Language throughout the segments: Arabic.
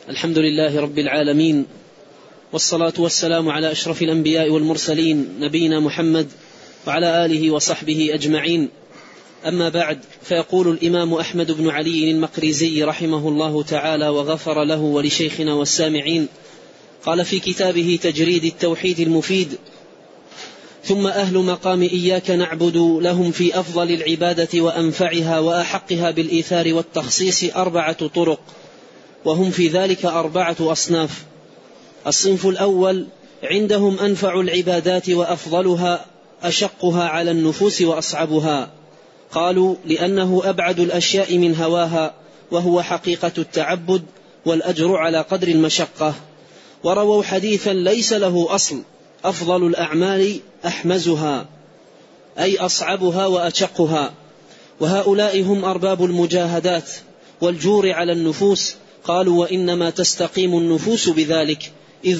الحمد لله رب العالمين، والصلاة والسلام على أشرف الأنبياء والمرسلين نبينا محمد وعلى آله وصحبه أجمعين. أما بعد، فيقول الإمام أحمد بن علي المقريزي رحمه الله تعالى وغفر له ولشيخنا والسامعين، قال في كتابه تجريد التوحيد المفيد: ثم أهل مقام إياك نعبد لهم في أفضل العبادة وأنفعها وأحقها بالإيثار والتخصيص 4 طرق، وهم في ذلك 4 أصناف. الصنف الأول: عندهم أنفع العبادات وأفضلها أشقها على النفوس وأصعبها، قالوا لأنه أبعد الأشياء من هواها، وهو حقيقة التعبد والأجر على قدر المشقة. ورووا حديثا ليس له أصل: أفضل الأعمال أحمزها، أي أصعبها وأشقها. وهؤلاء هم أرباب المجاهدات والجور على النفوس. قالوا: وإنما تستقيم النفوس بذلك،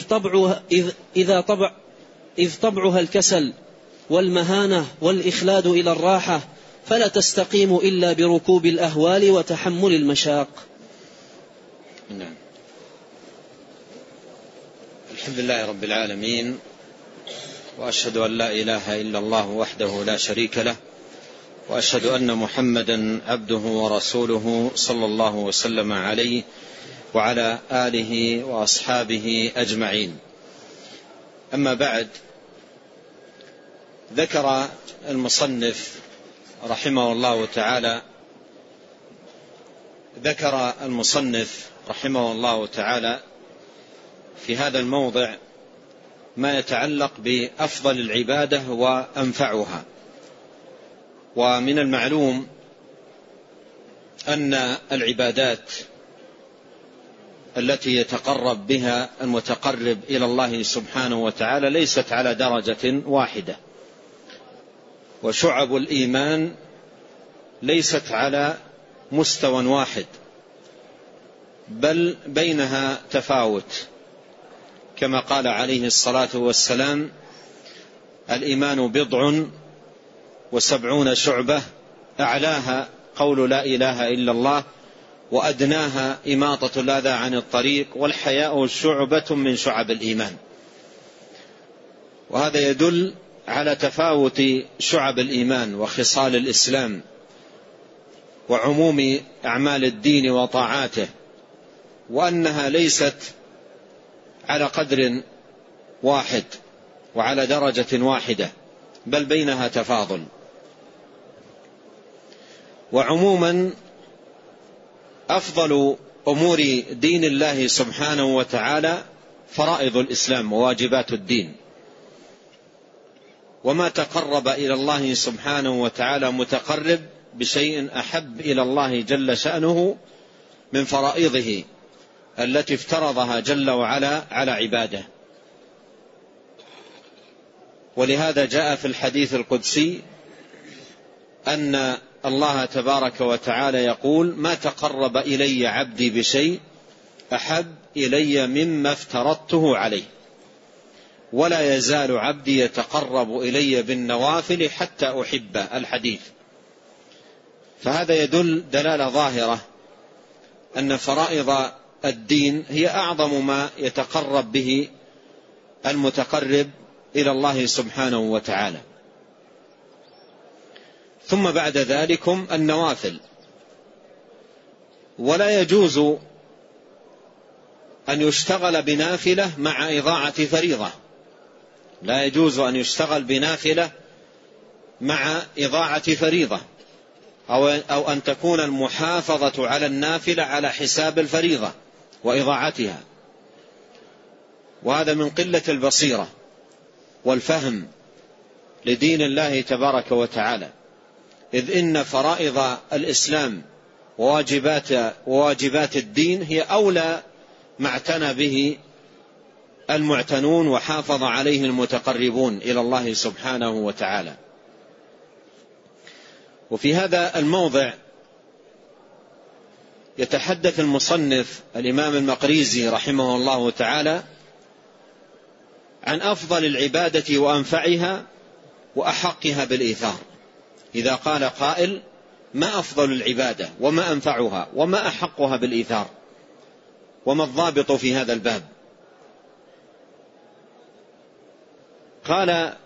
إذ طبعها الكسل والمهانة والإخلاد إلى الراحة، فلا تستقيم إلا بركوب الأهوال وتحمل المشاق. نعم. الحمد لله رب العالمين، وأشهد أن لا إله إلا الله وحده لا شريك له، وأشهد أن محمدا عبده ورسوله صلى الله وسلم عليه وعلى آله وأصحابه أجمعين. أما بعد، ذكر المصنف رحمه الله تعالى في هذا الموضع ما يتعلق بأفضل العبادة وأنفعها. ومن المعلوم أن العبادات التي يتقرب بها المتقرب إلى الله سبحانه وتعالى ليست على درجة واحدة، وشعب الإيمان ليست على مستوى واحد، بل بينها تفاوت، كما قال عليه الصلاة والسلام: الإيمان 70 شعبة، أعلاها قول لا إله إلا الله، وأدناها إماطة الأذى عن الطريق، والحياء شعبة من شعب الإيمان. وهذا يدل على تفاوت شعب الإيمان وخصال الإسلام وعموم أعمال الدين وطاعاته، وأنها ليست على قدر واحد وعلى درجة واحدة، بل بينها تفاضل. وعموما أفضل أمور دين الله سبحانه وتعالى فرائض الإسلام وواجبات الدين، وما تقرب إلى الله سبحانه وتعالى متقرب بشيء أحب إلى الله جل شأنه من فرائضه التي افترضها جل وعلا على عباده. ولهذا جاء في الحديث القدسي أن الله تبارك وتعالى يقول: ما تقرب إلي عبدي بشيء أحب إلي مما افترضته عليه، ولا يزال عبدي يتقرب إلي بالنوافل حتى أحبه. الحديث. فهذا يدل دلالة ظاهرة أن فرائض الدين هي أعظم ما يتقرب به المتقرب إلى الله سبحانه وتعالى. ثم بعد ذلكم النوافل. ولا يجوز أن يشتغل بنافلة مع إضاعة فريضة، لا يجوز أن يشتغل بنافلة مع إضاعة فريضة، أو أن تكون المحافظة على النافلة على حساب الفريضة وإضاعتها. وهذا من قلة البصيرة والفهم لدين الله تبارك وتعالى، إذ إن فرائض الإسلام وواجبات الدين هي أولى ما اعتنى به المعتنون وحافظ عليه المتقربون إلى الله سبحانه وتعالى. وفي هذا الموضع يتحدث المصنف الإمام المقريزي رحمه الله تعالى عن أفضل العبادة وأنفعها وأحقها بالإيثار. إذا قال قائل: ما أفضل العبادة وما أنفعها وما أحقها بالإيثار، وما الضابط في هذا الباب؟ قال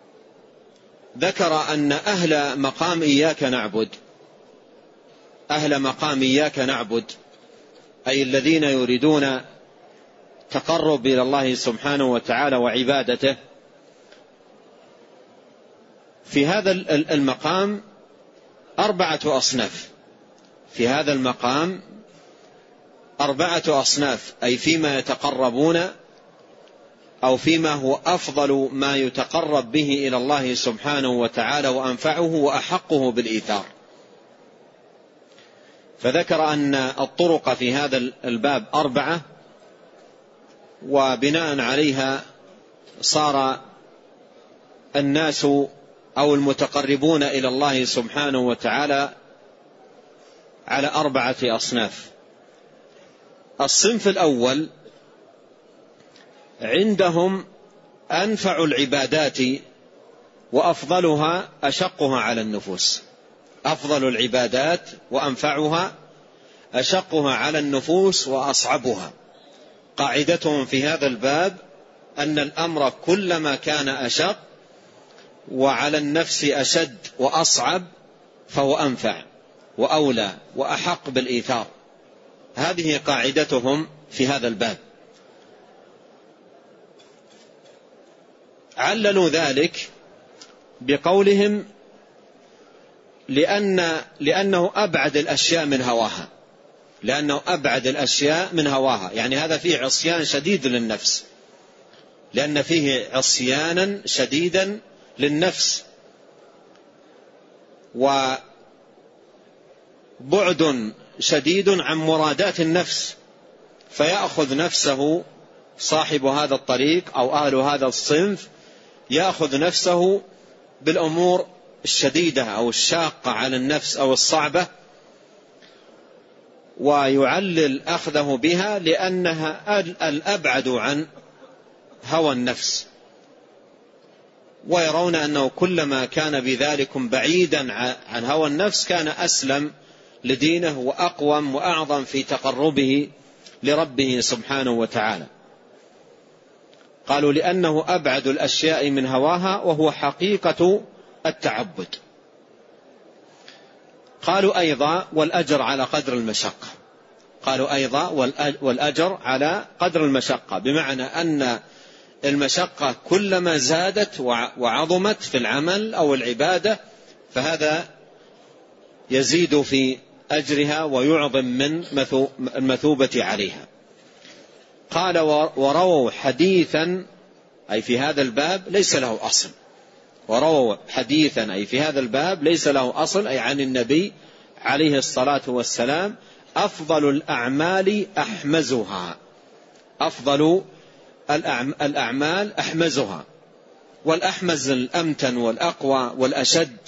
ذكر أن أهل مقام إياك نعبد، أهل مقام إياك نعبد أي الذين يريدون تقرب إلى الله سبحانه وتعالى وعبادته، في هذا المقام 4 أصناف. في هذا المقام 4 أصناف، أي فيما يتقربون أو فيما هو أفضل ما يتقرب به إلى الله سبحانه وتعالى وأنفعه وأحقه بالإيثار. فذكر أن الطرق في هذا الباب 4، وبناء عليها صار الناس أو المتقربون إلى الله سبحانه وتعالى على 4 أصناف. الصنف الأول عندهم أنفع العبادات وأفضلها أشقها على النفوس. أفضل العبادات وأنفعها أشقها على النفوس وأصعبها. قاعدتهم في هذا الباب أن الأمر كلما كان أشق وعلى النفس أشد وأصعب فهو أنفع وأولى وأحق بالإيثار. هذه قاعدتهم في هذا الباب. عللوا ذلك بقولهم لأنه أبعد الأشياء من هواها، لأنه أبعد الأشياء من هواها، يعني هذا فيه عصيان شديد للنفس، لأن فيه عصيانا شديدا للنفس وبعد شديد عن مرادات النفس، فيأخذ نفسه صاحب هذا الطريق أو أهل هذا الصنف يأخذ نفسه بالأمور الشديدة أو الشاقة على النفس أو الصعبة، ويعلل أخذه بها لأنها الأبعد عن هوى النفس، ويرون أنه كلما كان بذلك بعيدا عن هوى النفس كان أسلم لدينه وأقوم وأعظم في تقربه لربه سبحانه وتعالى. قالوا لأنه أبعد الأشياء من هواها وهو حقيقة التعبد. قالوا أيضا والأجر على قدر المشقة. قالوا أيضا والأجر على قدر المشقة، بمعنى أن المشقة كلما زادت وعظمت في العمل أو العبادة فهذا يزيد في أجرها ويعظم من المثوبة عليها. قال ورووا حديثا أي في هذا الباب ليس له أصل. ورووا حديثا أي في هذا الباب ليس له أصل، أي عن النبي عليه الصلاة والسلام: أفضل الأعمال أحمزها. أفضل الأعمال أحمزها، والأحمز الأمتن والأقوى والأشد.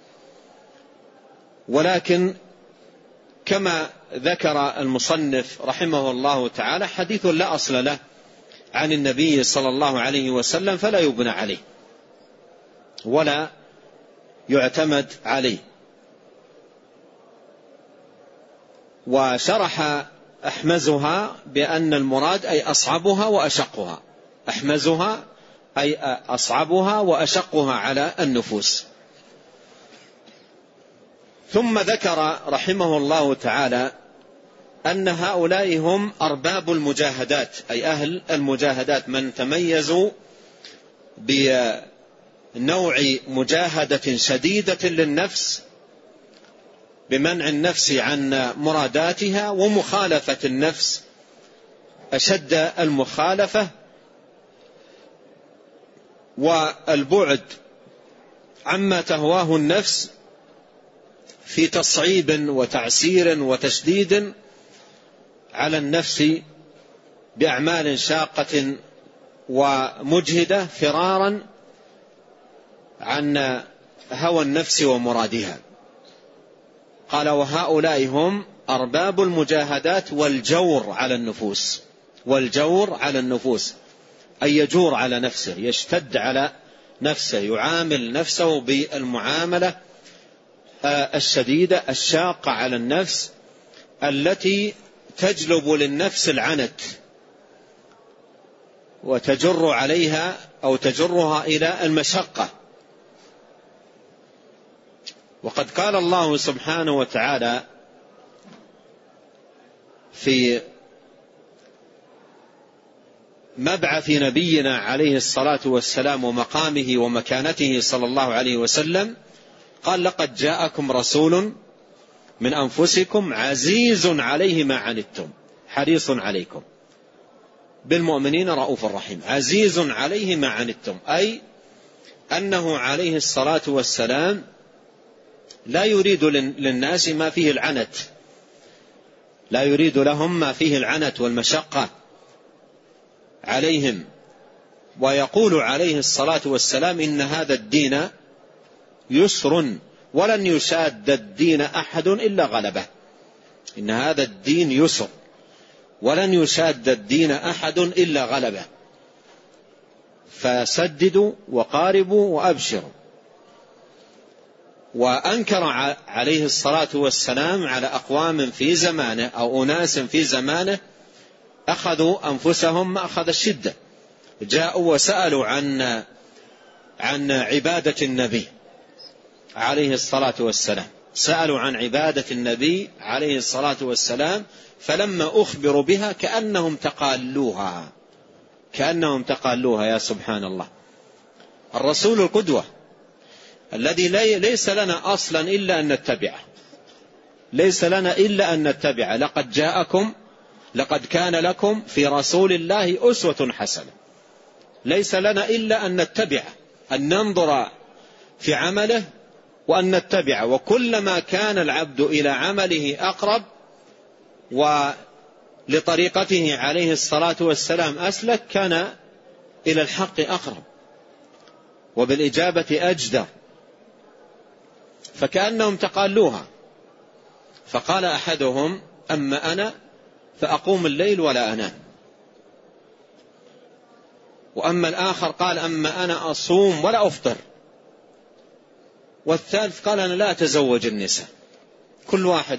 ولكن كما ذكر المصنف رحمه الله تعالى حديث لا أصل له عن النبي صلى الله عليه وسلم فلا يبنى عليه ولا يعتمد عليه. وشرح أحمزها بأن المراد أي أصعبها وأشقها. أحمزها أي أصعبها وأشقها على النفوس. ثم ذكر رحمه الله تعالى أن هؤلاء هم أرباب المجاهدات، أي أهل المجاهدات، من تميزوا بنوع مجاهدة شديدة للنفس بمنع النفس عن مراداتها ومخالفة النفس أشد المخالفة، والبعد عما تهواه النفس في تصعيب وتعسير وتشديد على النفس بأعمال شاقة ومجهدة فرارا عن هوى النفس ومرادها. قال وهؤلاء هم أرباب المجاهدات والجور على النفوس. والجور على النفوس أي يجور على نفسه، يشتد على نفسه، يعامل نفسه بالمعاملة الشديدة الشاقة على النفس التي تجلب للنفس العنت وتجر عليها أو تجرها إلى المشقة. وقد قال الله سبحانه وتعالى في مبعث نبينا عليه الصلاة والسلام ومقامه ومكانته صلى الله عليه وسلم، قال: لقد جاءكم رسول من أنفسكم عزيز عليه ما عنتم حريص عليكم بالمؤمنين رؤوف رحيم. عزيز عليه ما عنتم، أي أنه عليه الصلاة والسلام لا يريد للناس ما فيه العنت، لا يريد لهم ما فيه العنت والمشقة عليهم. ويقول عليه الصلاة والسلام: إن هذا الدين يسر ولن يشاد الدين أحد إلا غلبه. إن هذا الدين يسر ولن يشاد الدين أحد إلا غلبه، فسددوا وقاربوا وأبشروا. وأنكر عليه الصلاة والسلام على أقوام في زمانه أو أناس في زمانه أخذوا أنفسهم مأخذ الشدة، جاءوا وسألوا عن عبادة النبي عليه الصلاة والسلام، سألوا عن عبادة النبي عليه الصلاة والسلام، فلما أخبروا بها كأنهم تقالوها. يا سبحان الله، الرسول القدوة الذي ليس لنا أصلا إلا أن نتبعه، ليس لنا إلا أن نتبعه. لقد كان لكم في رسول الله أسوة حسنة. ليس لنا إلا أن نتبعه، أن ننظر في عمله وأن نتبعه. وكلما كان العبد إلى عمله أقرب ولطريقته عليه الصلاة والسلام أسلك، كان إلى الحق أقرب وبالإجابة أجدر. فكأنهم تقالوها. فقال أحدهم: أما أنا فأقوم الليل ولا أنام. وأما الآخر قال: أما أنا أصوم ولا أفطر. والثالث قال: أنا لا أتزوج النساء. كل واحد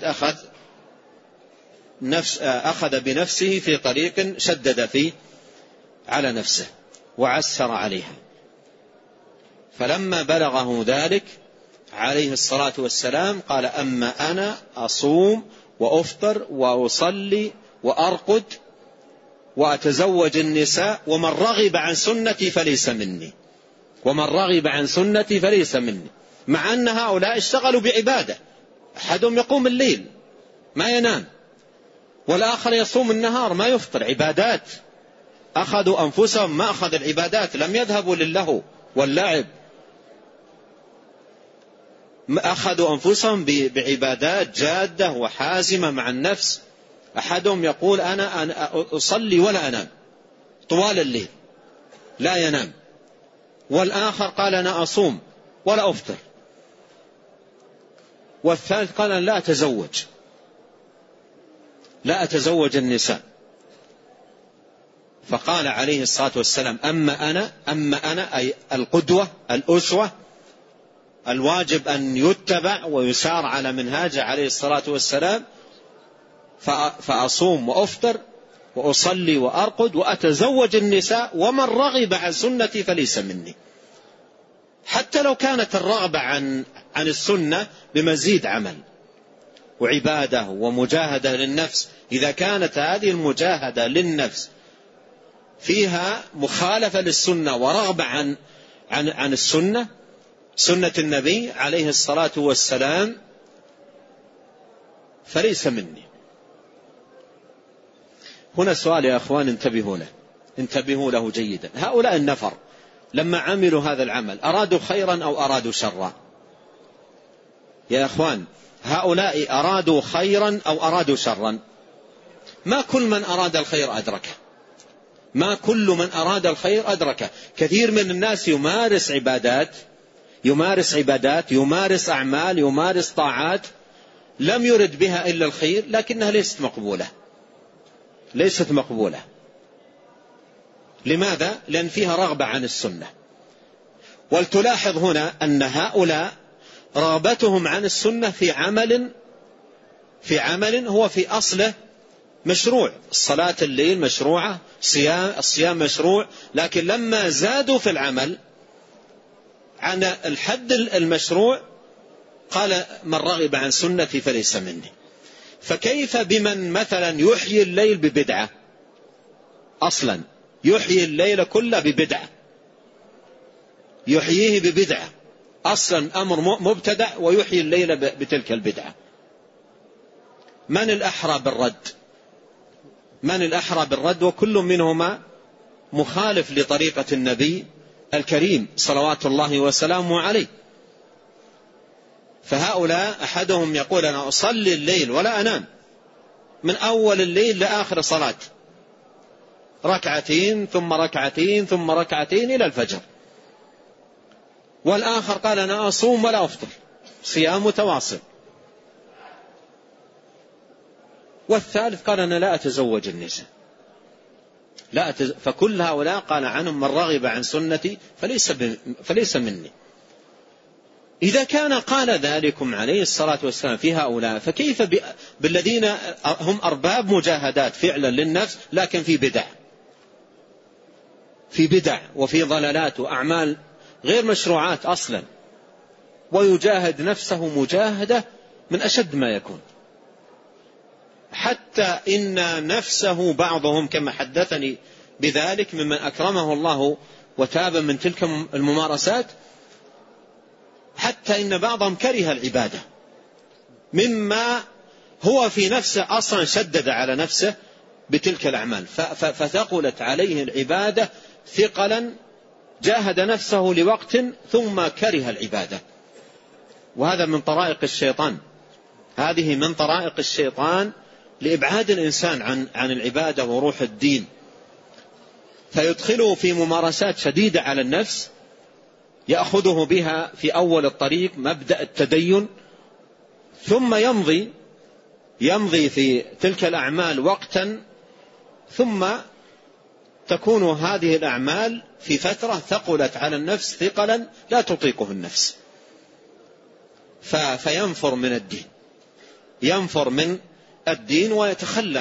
أخذ بنفسه في طريق شدد فيه على نفسه وعسر عليها. فلما بلغه ذلك عليه الصلاة والسلام قال: أما أنا أصوم وأفطر وأصلي وأرقد وأتزوج النساء، ومن رغب عن سنتي فليس مني. ومن رغب عن سنتي فليس مني. مع أن هؤلاء اشتغلوا بعبادة، أحدهم يقوم الليل ما ينام، والآخر يصوم النهار ما يفطر، عبادات. أخذوا أنفسهم ما أخذ العبادات، لم يذهبوا للهو واللعب، أخذوا أنفسهم بعبادات جادة وحازمة مع النفس. أحدهم يقول: أنا أصلي ولا أنام طوال الليل لا ينام. والآخر قال: أنا أصوم ولا أفطر. والثالث قال: أنا لا أتزوج النساء. فقال عليه الصلاة والسلام: أما أنا أي القدوة الأسوة الواجب أن يتبع ويسار على منهاجه عليه الصلاة والسلام، فأصوم وأفطر وأصلي وأرقد وأتزوج النساء، ومن رغب عن سنتي فليس مني. حتى لو كانت الرغبة عن السنة بمزيد عمل وعبادة ومجاهدة للنفس، إذا كانت هذه المجاهدة للنفس فيها مخالفة للسنة ورغبة عن السنة، سنة النبي عليه الصلاة والسلام، فليس مني. هنا سؤال يا أخوان، انتبهوا له جيدا. هؤلاء النفر لما عملوا هذا العمل أرادوا خيرا أو أرادوا شرا؟ يا أخوان، هؤلاء أرادوا خيرا أو أرادوا شرا؟ ما كل من أراد الخير أدركه، ما كل من أراد الخير أدركه. كثير من الناس يمارس عبادات، يمارس أعمال، يمارس طاعات لم يرد بها إلا الخير، لكنها ليست مقبولة. لماذا؟ لأن فيها رغبة عن السنة. ولتلاحظ هنا أن هؤلاء رغبتهم عن السنة في عمل هو في أصله مشروع، صلاة الليل مشروعة، الصيام مشروع، لكن لما زادوا في العمل عن الحد المشروع قال من رغب عن سنتي فليس مني. فكيف بمن مثلا يحيي الليل ببدعة؟ أصلا يحيي الليل كله ببدعة، يحييه ببدعة، أصلا أمر مبتدع ويحيي الليل بتلك البدعة. من الأحرى بالرد؟ من الأحرى بالرد؟ وكل منهما مخالف لطريقة النبي الكريم صلوات الله وسلامه عليه. فهؤلاء أحدهم يقول أنا أصلي الليل ولا أنام من أول الليل لآخر صلاة، ركعتين ثم ركعتين ثم ركعتين إلى الفجر. والآخر قال أنا أصوم ولا أفطر، صيام متواصل. والثالث قال أنا لا أتزوج النساء، فكل هؤلاء قال عنهم من رغب عن سنتي فليس مني. إذا كان قال ذلكم عليه الصلاة والسلام في هؤلاء، فكيف بالذين هم أرباب مجاهدات فعلا للنفس لكن في بدع وفي ضلالات وأعمال غير مشروعات أصلا، ويجاهد نفسه مجاهدة من أشد ما يكون، حتى إن نفسه بعضهم كما حدثني بذلك ممن أكرمه الله وتاب من تلك الممارسات، حتى إن بعضهم كره العبادة مما هو في نفسه أصلا شدد على نفسه بتلك الأعمال، فثقلت عليه العبادة ثقلا، جاهد نفسه لوقت ثم كره العبادة. وهذا من طرائق الشيطان، هذه من طرائق الشيطان لإبعاد الإنسان عن العبادة وروح الدين، فيدخله في ممارسات شديدة على النفس يأخذه بها في أول الطريق مبدأ التدين، ثم يمضي في تلك الأعمال وقتا، ثم تكون هذه الأعمال في فترة ثقلت على النفس ثقلا لا تطيقه النفس، فينفر من الدين، ينفر من الدين ويتخلى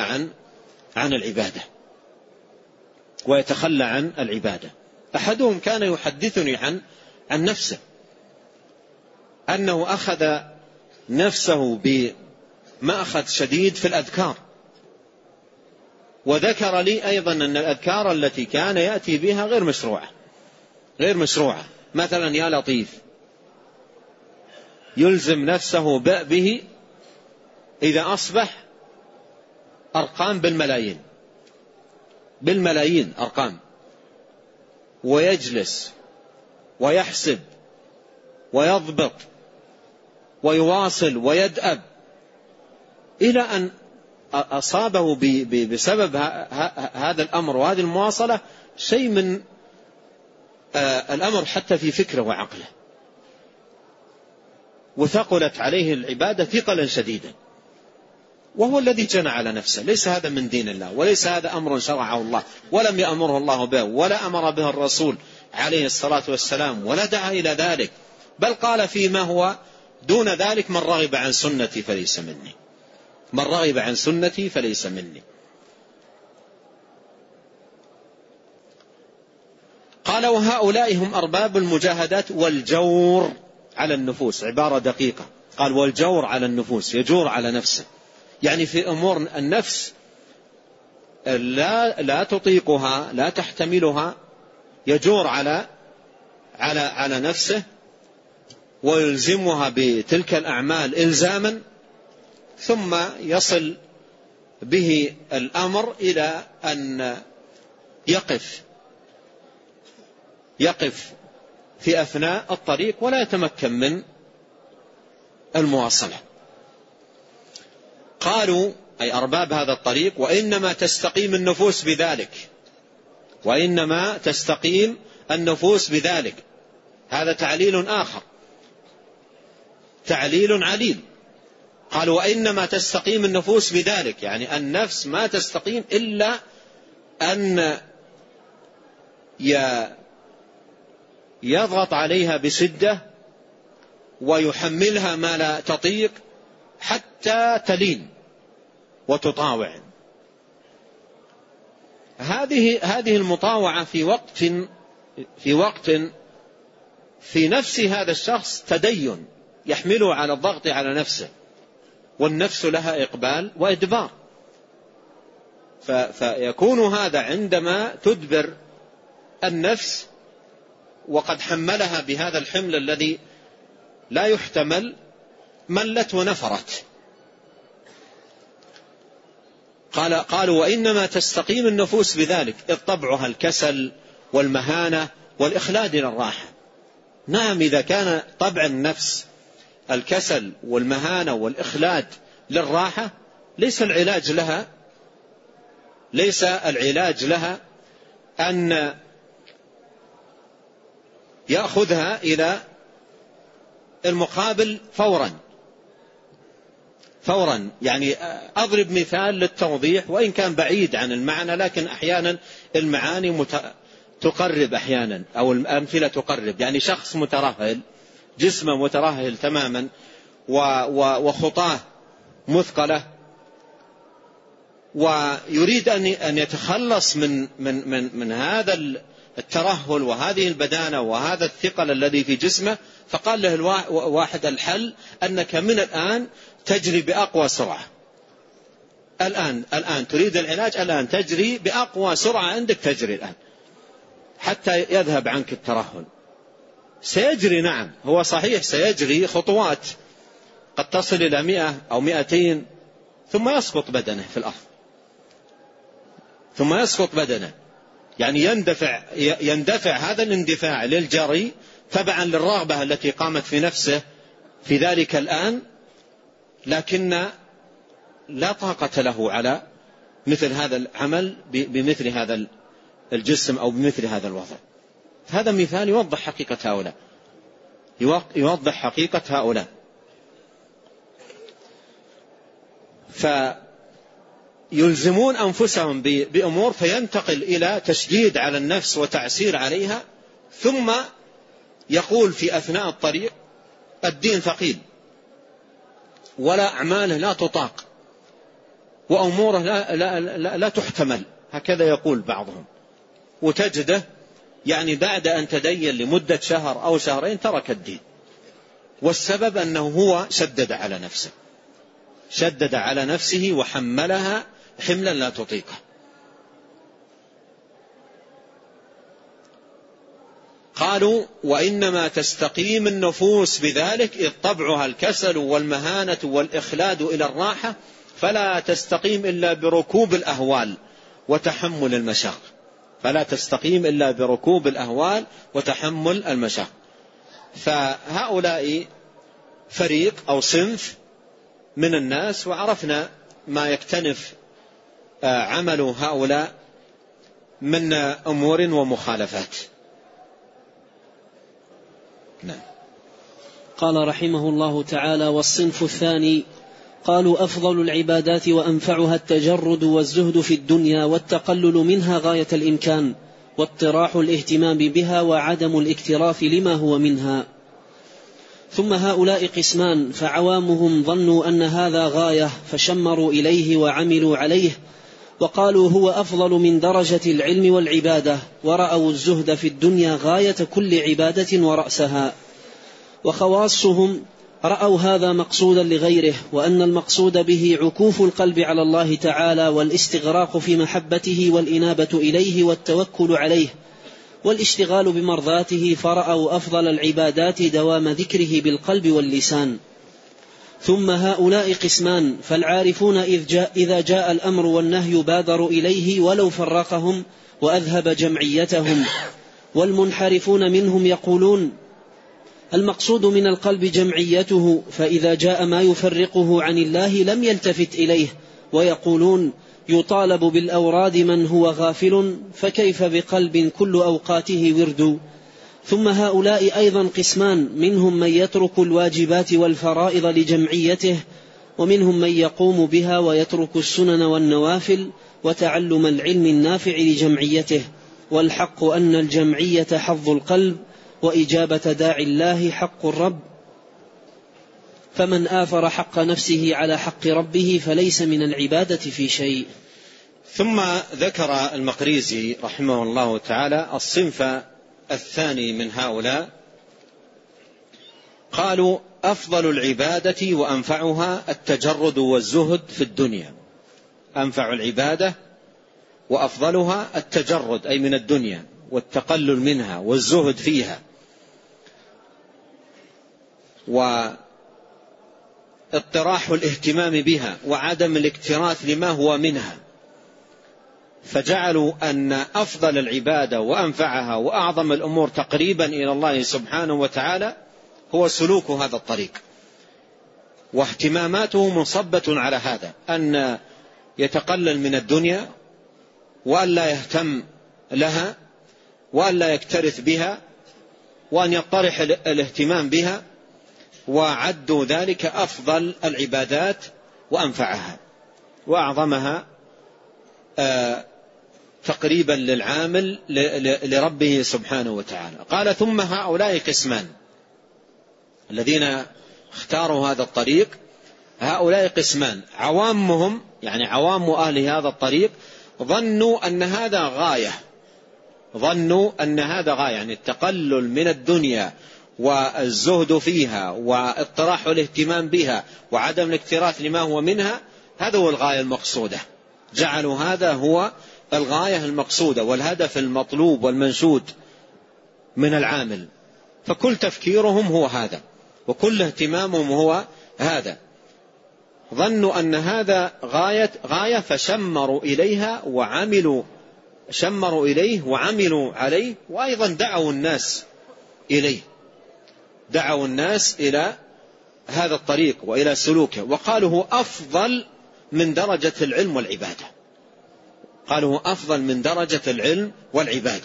عن العبادة. أحدهم كان يحدثني عن نفسه أنه أخذ نفسه بمأخذ شديد في الأذكار، وذكر لي أيضا أن الأذكار التي كان يأتي بها غير مشروعة. مثلا يا لطيف يلزم نفسه به إذا أصبح أرقام بالملايين أرقام، ويجلس ويحسب ويضبط ويواصل ويدأب إلى أن أصابه بسبب هذا الأمر وهذه المواصلة شيء من الأمر حتى في فكره وعقله، وثقلت عليه العبادة ثقلا شديدا، وهو الذي جنى على نفسه. ليس هذا من دين الله، وليس هذا أمر شرعه الله ولم يأمره الله به، ولا أمر به الرسول عليه الصلاة والسلام، ولا دعا إلى ذلك، بل قال فيما هو دون ذلك من رغب عن سنتي فليس مني، من رغب عن سنتي فليس مني. قال وهؤلاء هم أرباب المجاهدات والجور على النفوس. عبارة دقيقة، قال والجور على النفوس، يجور على نفسه، يعني في أمور النفس لا تطيقها لا تحتملها، يجور على نفسه ويلزمها بتلك الأعمال إلزاما، ثم يصل به الأمر إلى أن يقف في أثناء الطريق ولا يتمكن من المواصلة. قالوا أي أرباب هذا الطريق وإنما تستقيم النفوس بذلك، وإنما تستقيم النفوس بذلك. هذا تعليل آخر، تعليل عليل. قالوا وإنما تستقيم النفوس بذلك، يعني النفس ما تستقيم إلا أن يضغط عليها بشدة ويحملها ما لا تطيق حتى تلين وتطاوع. هذه المطاوعة في وقت في نفس هذا الشخص تدين يحمله على الضغط على نفسه، والنفس لها إقبال وإدبار، فيكون هذا عندما تدبر النفس وقد حملها بهذا الحمل الذي لا يحتمل، ملت ونفرت. قالوا وإنما تستقيم النفوس بذلك إذ طبعها الكسل والمهانة والإخلاد إلى الراحة. نعم، إذا كان طبع النفس الكسل والمهانة والإخلاد للراحة، ليس العلاج لها أن يأخذها إلى المقابل فورا. يعني أضرب مثال للتوضيح وإن كان بعيد عن المعنى، لكن أحيانا المعاني تقرب أحيانا، أو الأمثلة تقرب. يعني شخص مترهل، جسمه مترهل تماما وخطاه مثقلة، ويريد أن يتخلص من هذا الترهل وهذه البدانة وهذا الثقل الذي في جسمه، فقال له واحد الحل أنك من الآن تجري بأقوى سرعة. الآن تريد العلاج، الآن تجري بأقوى سرعة عندك، تجري الآن حتى يذهب عنك الترهل. سيجري، نعم هو صحيح، سيجري خطوات قد تصل إلى 100 أو 200، ثم يسقط بدنه في الأرض، ثم يسقط بدنه. يعني يندفع هذا الاندفاع للجري تبعا للرغبة التي قامت في نفسه في ذلك الآن، لكن لا طاقة له على مثل هذا العمل بمثل هذا الجسم أو بمثل هذا الوضع. هذا مثال يوضح حقيقة هؤلاء. فيلزمون أنفسهم بأمور فينتقل إلى تشديد على النفس وتعسير عليها، ثم يقول في أثناء الطريق الدين ثقيل، ولا أعماله لا تطاق، وأموره لا تحتمل، هكذا يقول بعضهم. وتجده يعني بعد أن تدين لمدة شهر أو شهرين ترك الدين، والسبب أنه هو شدد على نفسه وحملها حملا لا تطيقه. قالوا وإنما تستقيم النفوس بذلك إذ طبعها الكسل والمهانة والإخلاد إلى الراحة، فلا تستقيم إلا بركوب الأهوال وتحمل المشاق. فهؤلاء فريق أو صنف من الناس، وعرفنا ما يكتنف عمل هؤلاء من أمور ومخالفات. نعم. قال رحمه الله تعالى: والصنف الثاني قالوا أفضل العبادات وأنفعها التجرد والزهد في الدنيا والتقلل منها غاية الإمكان، واطراح الاهتمام بها وعدم الاكتراث لما هو منها. ثم هؤلاء قسمان، فعوامهم ظنوا أن هذا غاية فشمروا إليه وعملوا عليه، وقالوا هو أفضل من درجة العلم والعبادة، ورأوا الزهد في الدنيا غاية كل عبادة ورأسها. وخواصهم رأوا هذا مقصودا لغيره، وأن المقصود به عكوف القلب على الله تعالى والاستغراق في محبته والإنابة إليه والتوكل عليه والاشتغال بمرضاته، فرأوا أفضل العبادات دوام ذكره بالقلب واللسان. ثم هؤلاء قسمان، فالعارفون إذا جاء الأمر والنهي بادروا إليه ولو فرقهم وأذهب جمعيتهم، والمنحرفون منهم يقولون المقصود من القلب جمعيته، فإذا جاء ما يفرقه عن الله لم يلتفت إليه، ويقولون يطالب بالأوراد من هو غافل، فكيف بقلب كل أوقاته ورد. ثم هؤلاء أيضا قسمان، منهم من يترك الواجبات والفرائض لجمعيته، ومنهم من يقوم بها ويترك السنن والنوافل وتعلم العلم النافع لجمعيته. والحق أن الجمعية حظ القلب، وإجابة داعي الله حق الرب، فمن آثر حق نفسه على حق ربه فليس من العبادة في شيء. ثم ذكر المقريزي رحمه الله تعالى الصنف الثاني من هؤلاء، قالوا: أفضل العبادة وأنفعها التجرد والزهد في الدنيا. أنفع العبادة وأفضلها التجرد أي من الدنيا والتقلل منها والزهد فيها، واطراح الاهتمام بها وعدم الاكتراث لما هو منها. فجعلوا أن أفضل العبادة وأنفعها وأعظم الأمور تقريبا إلى الله سبحانه وتعالى هو سلوك هذا الطريق، واهتماماته منصبة على هذا، أن يتقلل من الدنيا وأن لا يهتم لها وأن لا يكترث بها وأن يطرح الاهتمام بها، وعدوا ذلك أفضل العبادات وأنفعها وأعظمها تقريبا للعامل لربه سبحانه وتعالى. قال: ثم هؤلاء قسمان، الذين اختاروا هذا الطريق هؤلاء قسمان: عوامهم يعني عوام أهل هذا الطريق ظنوا أن هذا غاية، يعني التقلل من الدنيا والزهد فيها واطراح الاهتمام بها وعدم الاكتراث لما هو منها، هذا هو الغاية المقصودة. جعلوا هذا هو الغاية المقصودة والهدف المطلوب والمنشود من العامل، فكل تفكيرهم هو هذا وكل اهتمامهم هو هذا. ظنوا أن هذا غاية فشمروا إليها شمروا إليه وعملوا عليه، وأيضا دعوا الناس إلى هذا الطريق وإلى سلوكه، وقالوا هو أفضل من درجة العلم والعبادة.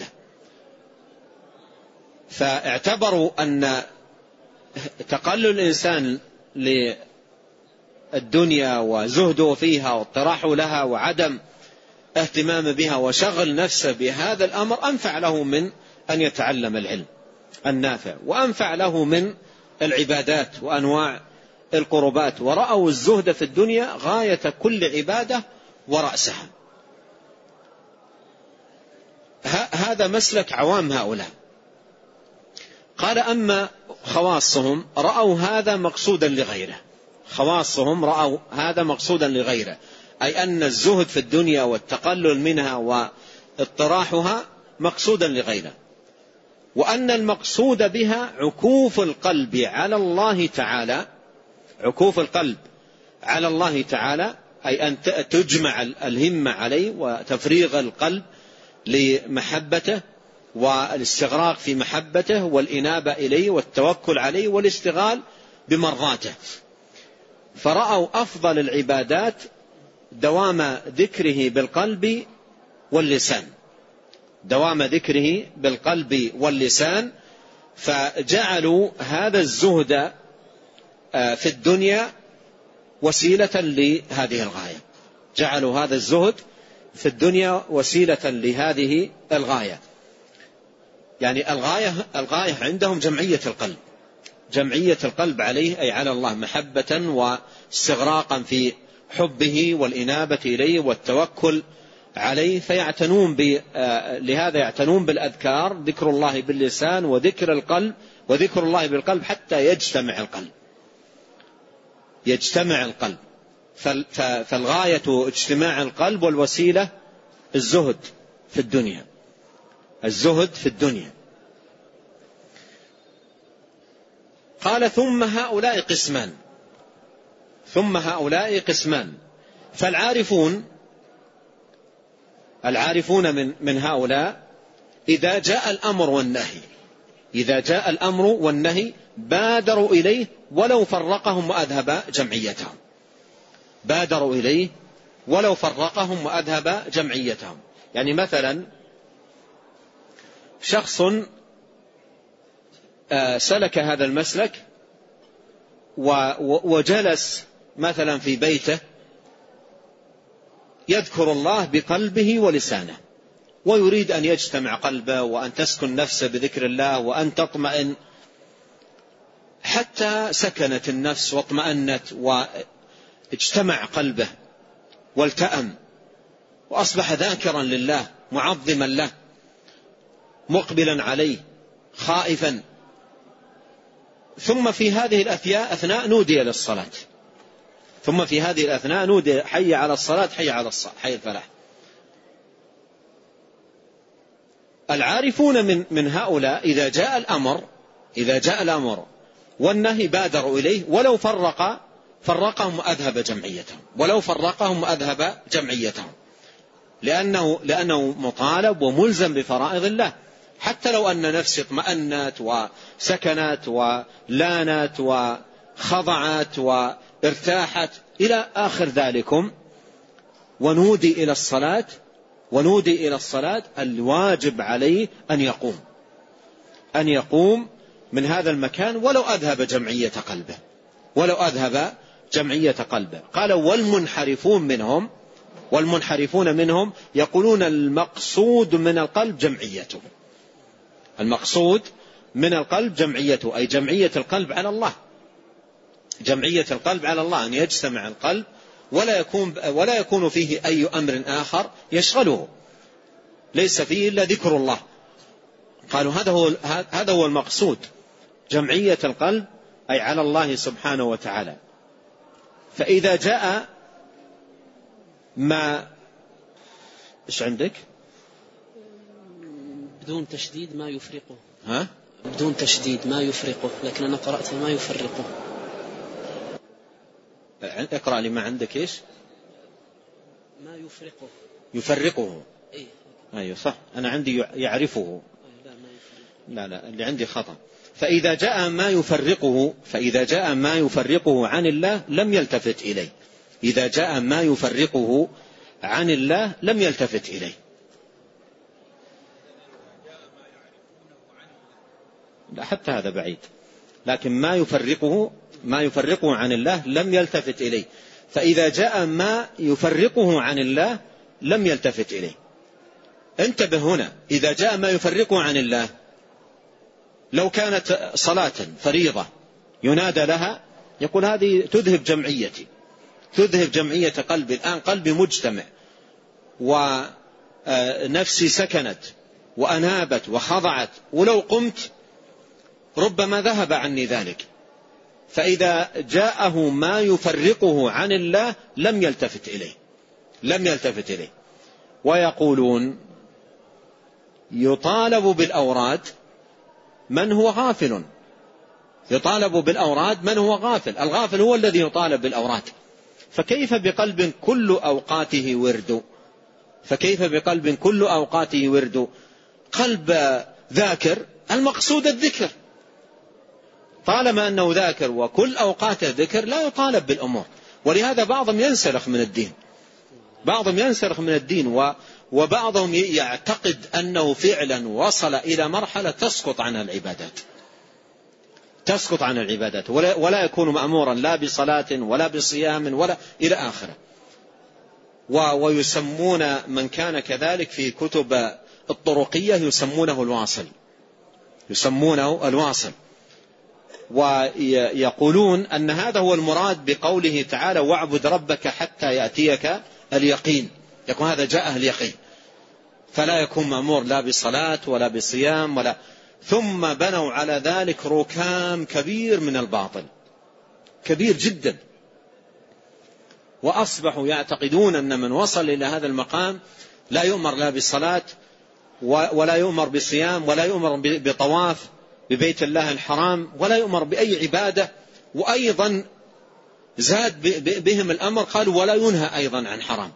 فاعتبروا أن تقلل الإنسان للدنيا وزهده فيها واطراحه لها وعدم اهتمام بها وشغل نفسه بهذا الأمر أنفع له من أن يتعلم العلم النافع، وأنفع له من العبادات وأنواع القربات، ورأوا الزهد في الدنيا غاية كل عبادة ورأسها. هذا مسلك عوام هؤلاء. قال: أما خواصهم رأوا هذا مقصودا لغيره، أي أن الزهد في الدنيا والتقلل منها واطراحها مقصودا لغيره، وأن المقصود بها عكوف القلب على الله تعالى، أي أن تجمع الهمة عليه وتفريغ القلب لمحبته والاستغراق في محبته والإنابة إليه والتوكل عليه والاشتغال بمرضاته. فرأوا أفضل العبادات دوام ذكره بالقلب واللسان، فجعلوا هذا الزهد في الدنيا وسيلة لهذه الغاية. يعني الغاية عندهم جمعية القلب عليه، أي على الله، محبة واستغراقا في حبه والإنابة إليه والتوكل عليه، لهذا يعتنون بالأذكار، ذكر الله باللسان وذكر الله بالقلب حتى يجتمع القلب. فالغاية اجتماع القلب والوسيلة الزهد في الدنيا. قال: ثم هؤلاء قسمان. فالعارفون من هؤلاء إذا جاء الأمر والنهي بادروا إليه ولو فرقهم وأذهب جمعيتهم. يعني مثلا شخص سلك هذا المسلك وجلس مثلا في بيته يذكر الله بقلبه ولسانه، ويريد أن يجتمع قلبه وأن تسكن نفسه بذكر الله وأن تطمئن، حتى سكنت النفس واطمأنت واجتمع قلبه والتأم وأصبح ذاكرا لله معظما له مقبلا عليه خائفا. ثم في هذه الأثناء نودي للصلاة، ثم في هذه الأثناء نودي حي على الصلاة حي على حي الفلاح. العارفون من هؤلاء إذا جاء الأمر والنهي بادروا إليه، ولو فرقهم أذهب جمعيتهم، ولو فرقهم أذهب جمعيتهم، لأنه مطالب وملزم بفرائض الله. حتى لو أن نفسي اطمأنت وسكنت ولانت وخضعت وارتاحت إلى آخر ذلكم، ونودي إلى الصلاة، الواجب عليه أن يقوم من هذا المكان ولو أذهب جمعية قلبه. قال والمنحرفون منهم يقولون المقصود من القلب جمعيته، أي جمعية القلب على الله، أن يجتمع القلب ولا يكون فيه أي أمر آخر يشغله، ليس فيه إلا ذكر الله. قالوا هذا هو المقصود، جمعية القلب أي على الله سبحانه وتعالى. فإذا جاء ما إيش عندك؟ بدون تشديد ما يفرقه. بدون تشديد ما يفرقه، لكن أنا قرأت ما يفرقه. اقرأ لي ما عندك إيش؟ ما يفرقه. أيوة صح، أنا عندي يعرفه. لا اللي عندي خطأ. فإذا جاء ما يفرقه عن الله لم يلتفت إليه. إذا جاء ما يفرقه عن الله لم يلتفت إليه. لا حتى هذا بعيد، لكن ما يفرقه عن الله لم يلتفت إليه. فإذا جاء ما يفرقه عن الله لم يلتفت إليه. انتبه هنا، إذا جاء ما يفرقه عن الله، لو كانت صلاة فريضة ينادى لها يقول هذه تذهب جمعية قلبي، الآن قلبي مجتمع ونفسي سكنت وأنابت وخضعت، ولو قمت ربما ذهب عني ذلك. فإذا جاءه ما يفرقه عن الله لم يلتفت إليه. ويقولون يطالب بالأوراد من هو غافل. الغافل هو الذي يطالب بالأوراد. فكيف بقلب كل أوقاته ورد؟ قلب ذاكر المقصود الذكر، طالما أنه ذاكر وكل أوقات الذكر لا يطالب بالأمور. ولهذا بعضهم ينسلخ من الدين وبعضهم يعتقد أنه فعلا وصل إلى مرحلة تسقط عن العبادات ولا يكون مأمورا لا بصلاة ولا بصيام ولا إلى آخره. ويسمون من كان كذلك في كتب الطرقية يسمونه الواصل، ويقولون أن هذا هو المراد بقوله تعالى واعبد ربك حتى يأتيك اليقين، يكون هذا جاءه اليقين، فلا يكون مأمور لا بصلاة ولا بصيام ثم بنوا على ذلك ركام كبير من الباطل، كبير جدا، وأصبحوا يعتقدون أن من وصل إلى هذا المقام لا يؤمر لا بالصلاة ولا يؤمر بصيام ولا يؤمر بطواف ببيت الله الحرام ولا يؤمر بأي عبادة. وأيضا زاد بهم الأمر، قالوا ولا ينهى أيضا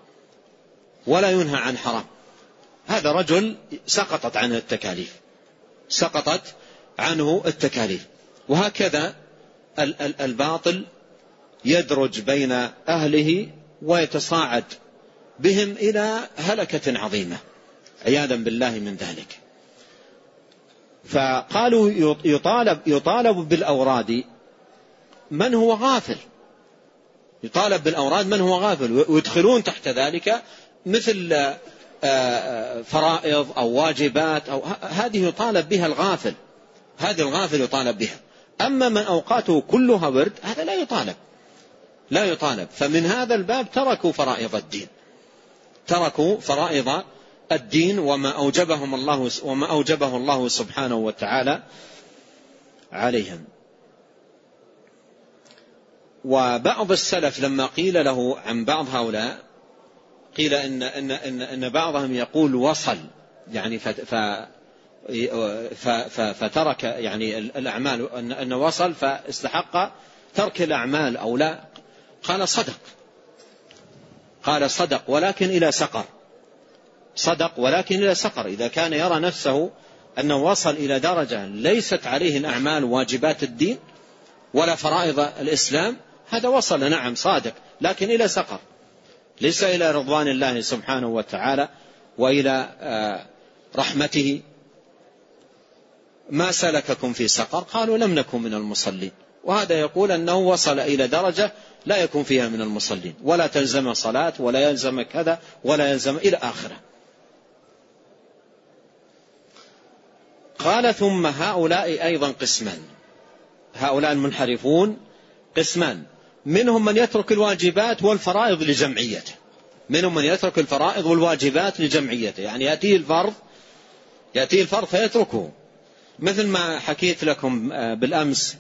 عن حرام. هذا رجل سقطت عنه التكاليف. وهكذا الباطل يدرج بين أهله ويتصاعد بهم إلى هلكة عظيمة عياذا بالله من ذلك. فقالوا يطالب بالأوراد من هو غافل، ويدخلون تحت ذلك مثل فرائض أو واجبات هذه يطالب بها الغافل، يطالب بها. أما من أوقاته كلها ورد هذا لا يطالب. فمن هذا الباب تركوا فرائض الدين تركوا فرائض الدين وما أوجبه الله سبحانه وتعالى عليهم. وبعض السلف لما قيل له عن بعض هؤلاء قيل إن بعضهم يقول وصل يعني فترك يعني الأعمال، أن وصل فاستحق ترك الأعمال أو لا. قال صدق ولكن إلى سقر. صدق ولكن إلى سقر. إذا كان يرى نفسه أنه وصل إلى درجة ليست عليه الأعمال واجبات الدين ولا فرائض الإسلام، هذا وصل نعم صادق، لكن إلى سقر، ليس إلى رضوان الله سبحانه وتعالى وإلى رحمته. ما سلككم في سقر؟ قالوا لم نكن من المصلين. وهذا يقول أنه وصل إلى درجة لا يكون فيها من المصلين، ولا تلزم صلاة ولا يلزم كذا ولا يلزم إلى آخره. قال ثم هؤلاء أيضا قسمان، هؤلاء المنحرفون قسمان، منهم من يترك الواجبات والفرائض لجمعيته، منهم من يترك الفرائض والواجبات لجمعيته، يعني يأتيه الفرض فيتركه، مثل ما حكيت لكم بالأمس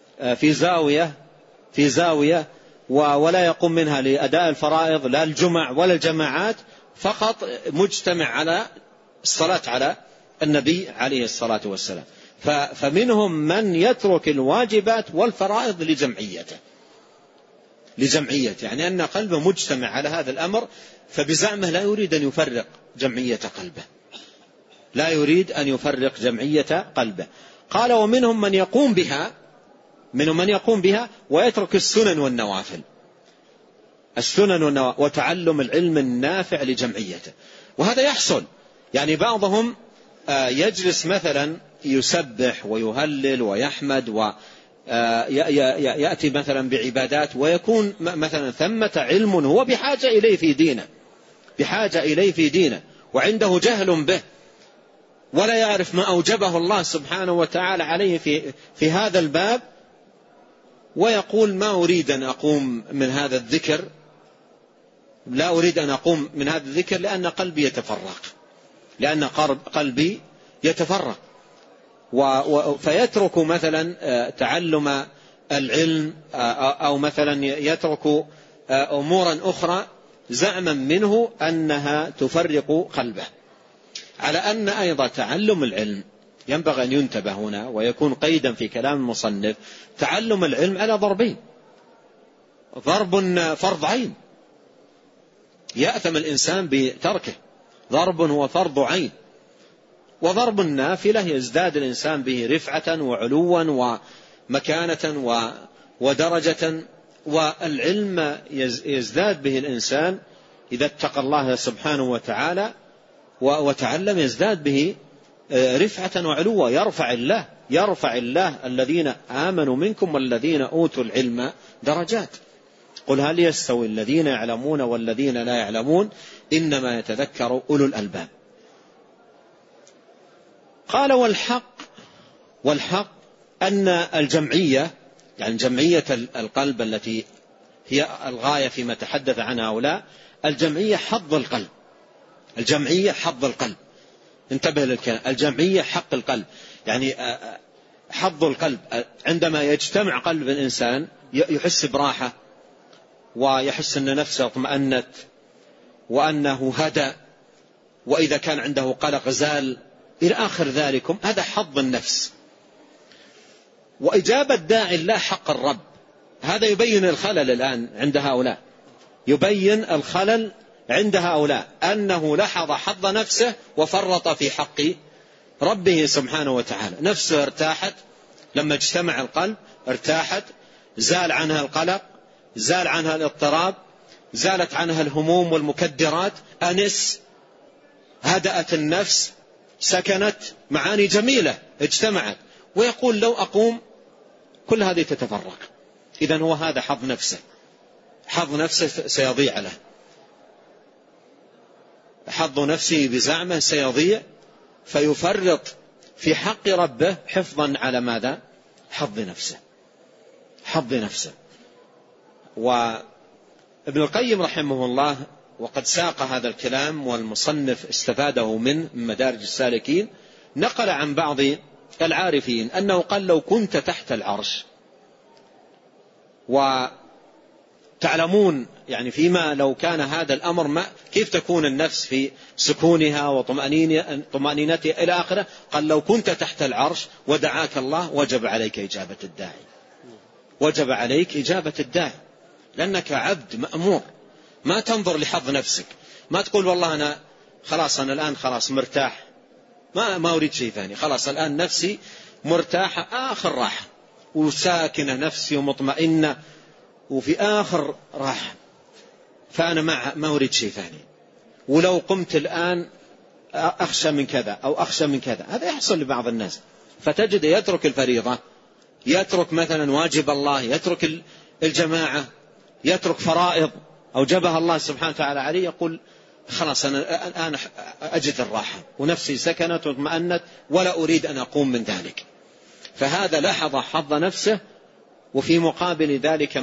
في زاوية ولا يقوم منها لأداء الفرائض لا الجمع ولا الجماعات، فقط مجتمع على الصلاة على النبي عليه الصلاة والسلام. فمنهم من يترك الواجبات والفرائض لجمعية، يعني أن قلبه مجتمع على هذا الأمر، فبزعمه لا يريد أن يفرق جمعية قلبه، لا يريد أن يفرق جمعية قلبه. قال ومنهم من يقوم بها ويترك السنن والنوافل، وتعلم العلم النافع لجمعيته. وهذا يحصل، يعني بعضهم يجلس مثلا يسبح ويهلل ويحمد ويأتي مثلا بعبادات، ويكون مثلا ثمة علم هو بحاجة إليه في دينه وعنده جهل به، ولا يعرف ما أوجبه الله سبحانه وتعالى عليه في هذا الباب، ويقول ما أريد أن أقوم من هذا الذكر، لا أريد أن أقوم من هذا الذكر لأن قلبي يتفرق، فيترك مثلا تعلم العلم، أو مثلا يترك أمورا أخرى زعما منه أنها تفرق قلبه. على أن أيضا تعلم العلم ينبغي أن ينتبه هنا ويكون قيدا في كلام المصنف. تعلم العلم على ضربين: ضرب فرض عين يأثم الإنسان بتركه، ضرب هو فرض عين، وضرب النافلة يزداد الإنسان به رفعة وعلوا ومكانة ودرجة. والعلم يزداد به الإنسان إذا اتقى الله سبحانه وتعالى وتعلم، يزداد به رفعة وعلوا، يرفع الله الذين آمنوا منكم والذين أوتوا العلم درجات. قل هل يستوي الذين يعلمون والذين لا يعلمون إنما يتذكر أولو الألباب. قال والحق أن الجمعية، يعني جمعية القلب التي هي الغاية فيما تحدث عنها هؤلاء، الجمعية حظ القلب. انتبه للكلام، الجمعية حق القلب، يعني حظ القلب. عندما يجتمع قلب الإنسان يحس براحة، ويحس أن نفسه اطمأنت وأنه هدى، وإذا كان عنده قلق زال إلى آخر ذلكم. هذا حظ النفس. وإجابة داعي الله حق الرب، هذا يبين الخلل الآن عند هؤلاء، يبين الخلل عند هؤلاء أنه لحظ حظ نفسه وفرط في حق ربه سبحانه وتعالى. نفسه ارتاحت لما اجتمع القلب، ارتاحت، زال عنها القلق، زال عنها الاضطراب، زالت عنها الهموم والمكدرات، أنس، هدأت النفس، سكنت، معاني جميلة اجتمعت، ويقول لو أقوم كل هذه تتفرق. إذن هو هذا حظ نفسه سيضيع له، حظ نفسه بزعمه سيضيع، فيفرط في حق ربه حفظا على ماذا؟ حظ نفسه. وابن القيم رحمه الله وقد ساق هذا الكلام والمصنف استفاده من مدارج السالكين، نقل عن بعض العارفين أنه قال: لو كنت تحت العرش، وتعلمون يعني فيما لو كان هذا الأمر ما كيف تكون النفس في سكونها وطمأنينتها إلى آخره، قال: لو كنت تحت العرش ودعاك الله وجب عليك إجابة الداعي، وجب عليك إجابة الداعي، لأنك عبد مأمور. ما تنظر لحظ نفسك، ما تقول والله أنا خلاص أنا الآن خلاص مرتاح، ما أريد شيء ثاني، خلاص الآن نفسي مرتاحة آخر راحة وساكنة نفسي ومطمئنة وفي آخر راحة، فأنا ما أريد شيء ثاني، ولو قمت الآن أخشى من كذا أو أخشى من كذا. هذا يحصل لبعض الناس، فتجد يترك الفريضة، يترك مثلا واجب الله، يترك الجماعة، يترك فرائض أوجبها الله سبحانه وتعالى عليه، يقول خلاص أنا الآن أجد الراحة ونفسي سكنت واطمأنت ولا أريد أن أقوم من ذلك. فهذا لاحظ حظ نفسه، وفي مقابل ذلك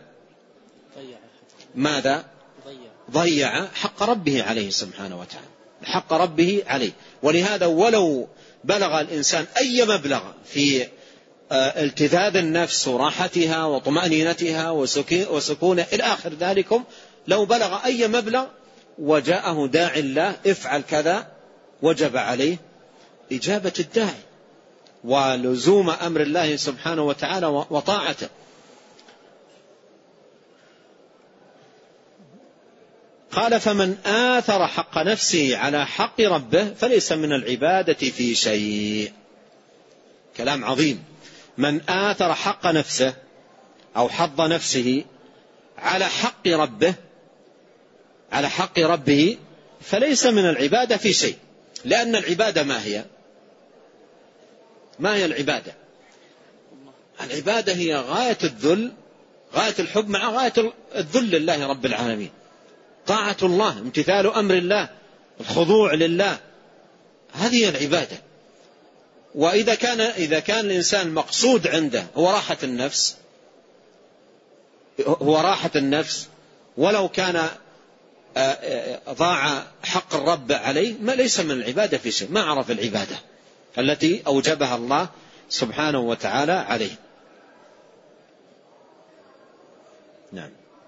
ماذا ضيع حق ربه عليه سبحانه وتعالى، حق ربه عليه. ولهذا ولو بلغ الإنسان أي مبلغ في التذاذ النفس وراحتها وطمأنينتها وسكونها إلى آخر ذلكم، لو بلغ أي مبلغ وجاءه داعي الله افعل كذا، وجب عليه إجابة الداعي ولزوم أمر الله سبحانه وتعالى وطاعته. قال: فمن آثر حق نفسه على حق ربه فليس من العبادة في شيء. كلام عظيم. من آثر حق نفسه أو حظ نفسه على حق ربه فليس من العبادة في شيء. لأن العبادة ما هي العبادة؟ العبادة هي غاية الذل، غاية الحب مع غاية الذل لله رب العالمين، طاعة الله، امتثال أمر الله، الخضوع لله، هذه العبادة. وإذا كان الإنسان مقصود عنده هو راحة النفس ولو كان ضاع حق الرب عليه، ما ليس من العبادة في شيء، ما عرف العبادة التي أوجبها الله سبحانه وتعالى عليه. نعم.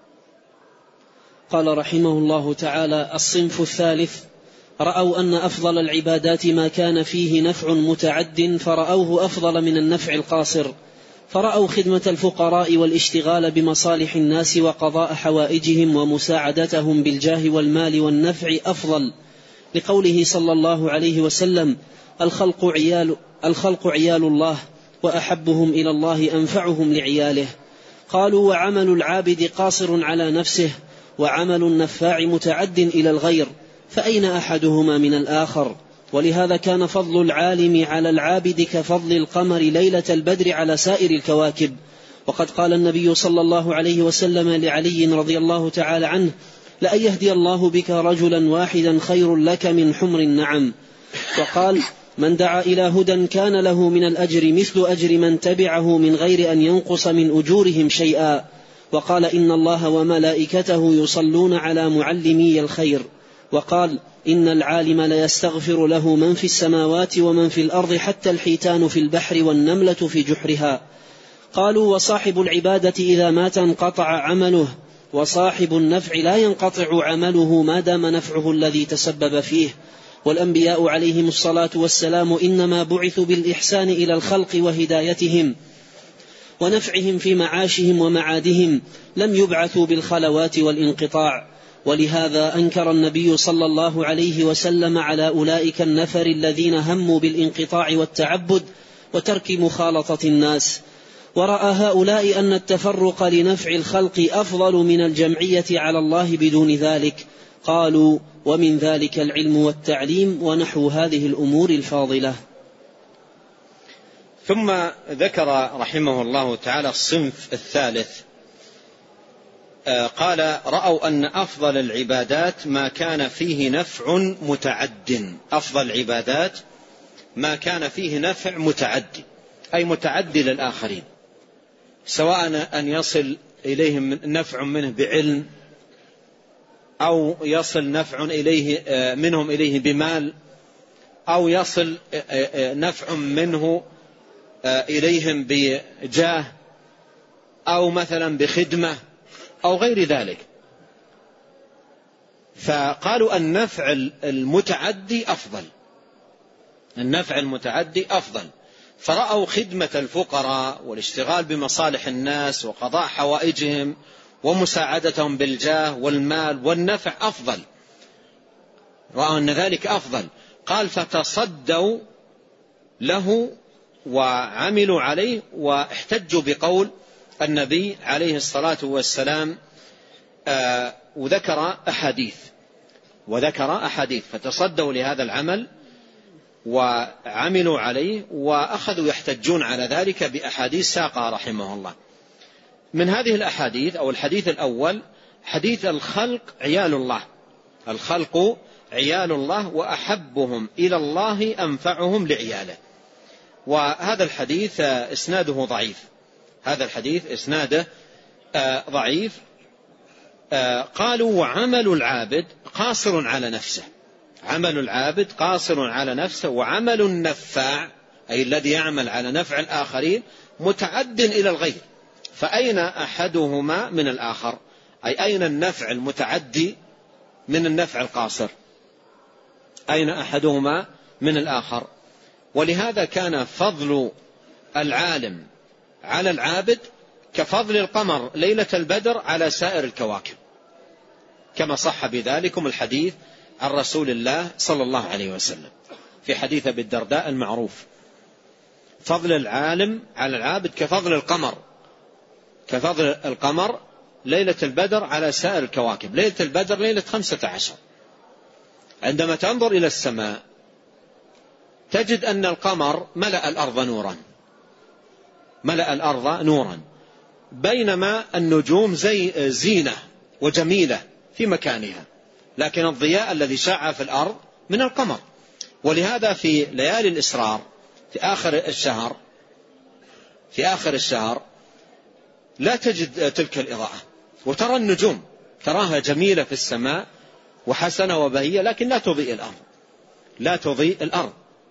قال رحمه الله تعالى: الصنف الثالث: رأوا أن أفضل العبادات ما كان فيه نفع متعد فرأوه أفضل من النفع القاصر، فرأوا خدمة الفقراء والاشتغال بمصالح الناس وقضاء حوائجهم ومساعدتهم بالجاه والمال والنفع أفضل، لقوله صلى الله عليه وسلم: الخلق عيال الله وأحبهم إلى الله أنفعهم لعياله. قالوا: وعمل العابد قاصر على نفسه وعمل النفاع متعد إلى الغير، فأين أحدهما من الآخر؟ ولهذا كان فضل العالم على العابد كفضل القمر ليلة البدر على سائر الكواكب. وقد قال النبي صلى الله عليه وسلم لعلي رضي الله تعالى عنه: لأن يهدي الله بك رجلا واحدا خير لك من حمر النعم. وقال: من دعا إلى هدى كان له من الأجر مثل أجر من تبعه من غير أن ينقص من أجورهم شيئا. وقال: إن الله وملائكته يصلون على معلمي الخير. وقال: إن العالم ليستغفر له من في السماوات ومن في الأرض حتى الحيتان في البحر والنملة في جحرها. قالوا: وصاحب العبادة إذا مات انقطع عمله، وصاحب النفع لا ينقطع عمله ما دام نفعه الذي تسبب فيه. والأنبياء عليهم الصلاة والسلام إنما بعثوا بالإحسان إلى الخلق وهدايتهم ونفعهم في معاشهم ومعادهم، لم يبعثوا بالخلوات والانقطاع. ولهذا أنكر النبي صلى الله عليه وسلم على أولئك النفر الذين هموا بالانقطاع والتعبد وترك مخالطة الناس. ورأى هؤلاء أن التفرق لنفع الخلق أفضل من الجمعية على الله بدون ذلك. قالوا: ومن ذلك العلم والتعليم ونحو هذه الأمور الفاضلة. ثم ذكر رحمه الله تعالى الصنف الثالث. قال: رأوا أن أفضل العبادات ما كان فيه نفع متعد. أفضل العبادات ما كان فيه نفع متعد، أي متعد للآخرين، سواء أن يصل إليهم نفع منه بعلم أو يصل نفع إليه منهم إليه بمال، أو يصل نفع منه إليهم بجاه، أو مثلا بخدمة أو غير ذلك. فقالوا النفع المتعدي أفضل، النفع المتعدي أفضل، فرأوا خدمة الفقراء والاشتغال بمصالح الناس وقضاء حوائجهم ومساعدتهم بالجاه والمال والنفع أفضل، رأوا أن ذلك أفضل. قال فتصدوا له وعملوا عليه، واحتجوا بقول النبي عليه الصلاة والسلام، وذكر أحاديث فتصدوا لهذا العمل وعملوا عليه، وأخذوا يحتجون على ذلك بأحاديث ساقها رحمه الله. من هذه الأحاديث أو الحديث الأول حديث الخلق عيال الله، الخلق عيال الله وأحبهم إلى الله أنفعهم لعياله. وهذا الحديث إسناده ضعيف، هذا الحديث إسناده ضعيف. قالوا وعمل العابد قاصر على نفسه، عمل العابد قاصر على نفسه، وعمل النفاع أي الذي يعمل على نفع الآخرين متعد إلى الغير، فأين أحدهما من الآخر؟ أي أين النفع المتعدي من النفع القاصر؟ أين أحدهما من الآخر؟ ولهذا كان فضل العالم على العابد كفضل القمر ليلة البدر على سائر الكواكب، كما صح بذلكم الحديث عن رسول الله صلى الله عليه وسلم في حديث أبي الدرداء المعروف: فضل العالم على العابد كفضل القمر ليلة البدر على سائر الكواكب. ليلة البدر ليلة 15. عندما تنظر إلى السماء تجد أن القمر ملأ الأرض نورا، بينما النجوم زينة وجميلة في مكانها، لكن الضياء الذي شاع في الأرض من القمر. ولهذا في ليالي الإسرار في آخر الشهر لا تجد تلك الإضاءة، وترى النجوم تراها جميلة في السماء وحسنة وبهية، لكن لا تضيء الأرض.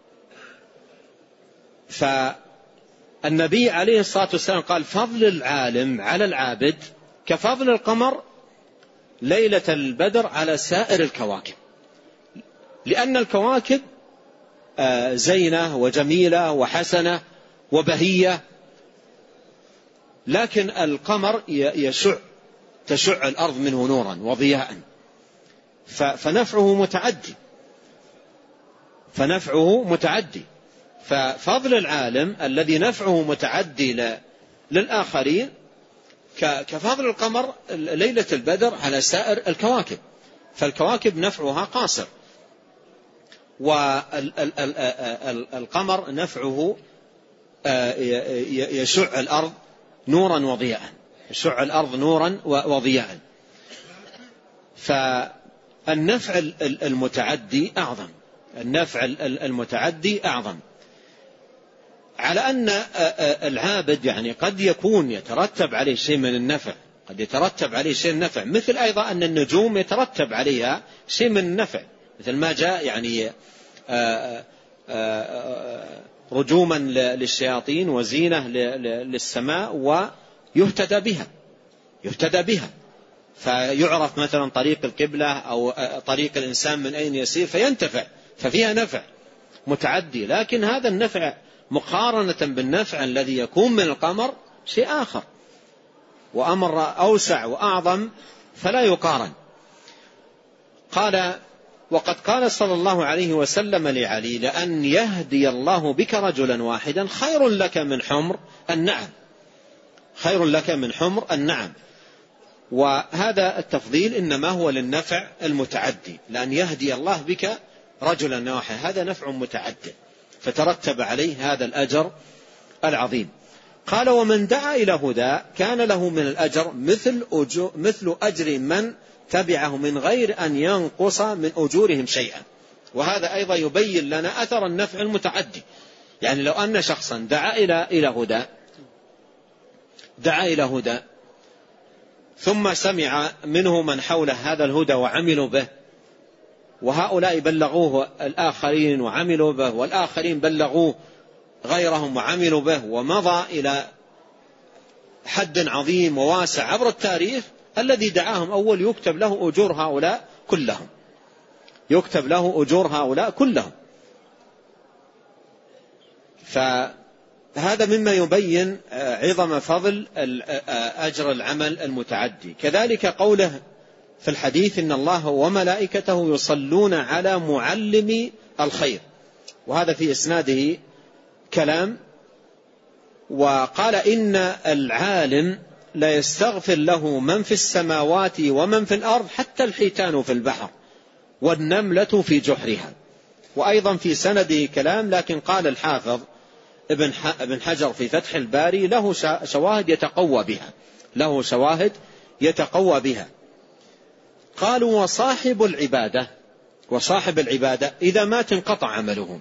فالنبي عليه الصلاة والسلام قال فضل العالم على العابد كفضل القمر ليلة البدر على سائر الكواكب، لأن الكواكب زينة وجميلة وحسنة وبهية، لكن القمر تشع الأرض منه نورا وضياء، فنفعه متعدي. ففضل العالم الذي نفعه متعدي للآخرين كفضل القمر ليلة البدر على سائر الكواكب، فالكواكب نفعها قاصر، والقمر نفعه يشع الأرض نورا وضياء، فالنفع المتعدي أعظم، على أن العابد يعني قد يكون يترتب عليه شيء من النفع، مثل أيضا أن النجوم يترتب عليها شيء من النفع، مثل ما جاء يعني رجوما للشياطين وزينة للسماء ويهتدى بها، فيعرف مثلا طريق القبلة أو طريق الإنسان من أين يسير فينتفع، ففيها نفع متعدي. لكن هذا النفع مقارنة بالنفع الذي يكون من القمر شيء آخر وأمر أوسع وأعظم فلا يقارن. قال وقد قال صلى الله عليه وسلم لعلي: لأن يهدي الله بك رجلا واحدا خير لك من حمر النعم. وهذا التفضيل إنما هو للنفع المتعدي، لأن يهدي الله بك رجلا واحدا هذا نفع متعدي، فترتب عليه هذا الأجر العظيم. قال: ومن دعا إلى هدى كان له من الأجر مثل أجر من تبعه من غير أن ينقص من أجورهم شيئا. وهذا أيضا يبين لنا أثر النفع المتعدي، يعني لو أن شخصا دعا إلى هدى ثم سمع منه من حوله هذا الهدى وعملوا به، وهؤلاء بلغوه الآخرين وعملوا به، والآخرين بلغوه غيرهم وعملوا به، ومضى إلى حد عظيم وواسع عبر التاريخ، الذي دعاهم أول يكتب له أجور هؤلاء كلهم، يكتب له أجور هؤلاء كلهم. فهذا مما يبين عظم فضل أجر العمل المتعدي. كذلك قوله في الحديث إن الله وملائكته يصلون على معلم الخير، وهذا في إسناده كلام. وقال إن العالم لا يستغفر له من في السماوات ومن في الأرض حتى الحيتان في البحر والنملة في جحرها. وأيضا في سنده كلام، لكن قال الحافظ ابن حجر في فتح الباري له شواهد يتقوى بها، له شواهد يتقوى بها. قالوا وصاحب العبادة إذا مات انقطع عمله،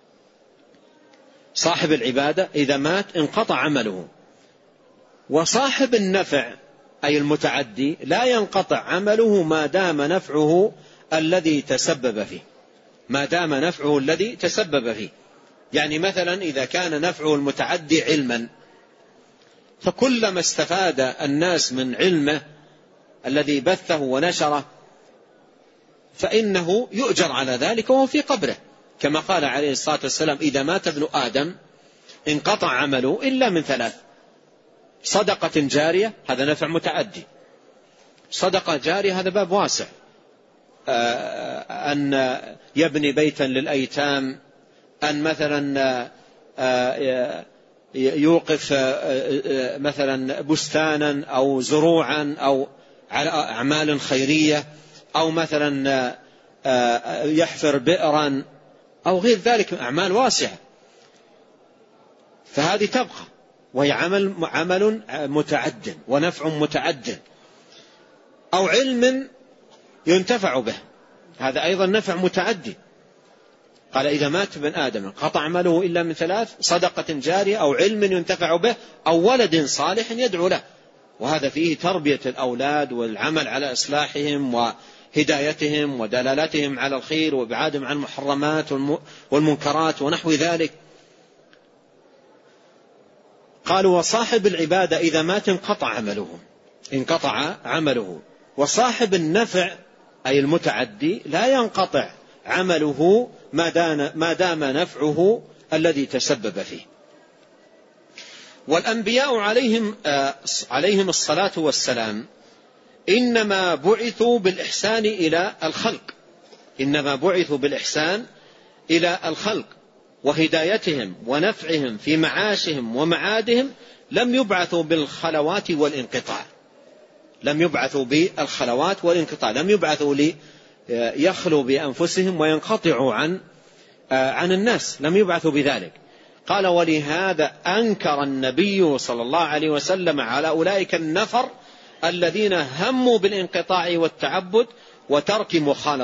صاحب العبادة إذا مات انقطع عمله. وصاحب النفع أي المتعدي لا ينقطع عمله ما دام نفعه الذي تسبب فيه، ما دام نفعه الذي تسبب فيه. يعني مثلا إذا كان نفعه المتعدي علما، فكلما استفاد الناس من علمه الذي بثه ونشره فإنه يؤجر على ذلك وهو في قبره، كما قال عليه الصلاة والسلام إذا مات ابن آدم انقطع عمله إلا من ثلاث: صدقة جارية، هذا نفع متعدي، صدقة جارية هذا باب واسع، أن يبني بيتا للأيتام، أن مثلا يوقف مثلا بستانا أو زروعا أو على أعمال خيرية، أو مثلا يحفر بئرا أو غير ذلك من أعمال واسعة، فهذه تبقى وهي عمل متعد ونفع متعد. أو علم ينتفع به، هذا أيضا نفع متعدي. قال إذا مات ابن آدم انقطع عمله إلا من ثلاث: صدقة جارية أو علم ينتفع به أو ولد صالح يدعو له. وهذا فيه تربية الأولاد والعمل على إصلاحهم وهدايتهم ودلالتهم على الخير وإبعادهم عن المحرمات والمنكرات ونحو ذلك. قالوا وصاحب العبادة إذا مات انقطع عمله. وصاحب النفع أي المتعدي لا ينقطع عمله ما دام نفعه الذي تسبب فيه. والأنبياء عليهم الصلاة والسلام إنما بعثوا بالإحسان إلى الخلق وهدايتهم ونفعهم في معاشهم ومعادهم، لم يبعثوا بالخلوات والانقطاع، لم يبعثوا ليخلوا بأنفسهم وينقطعوا عن الناس، لم يبعثوا بذلك. قال ولهذا أنكر النبي صلى الله عليه وسلم على أولئك النفر الذين هموا بالانقطاع والتعبد وترك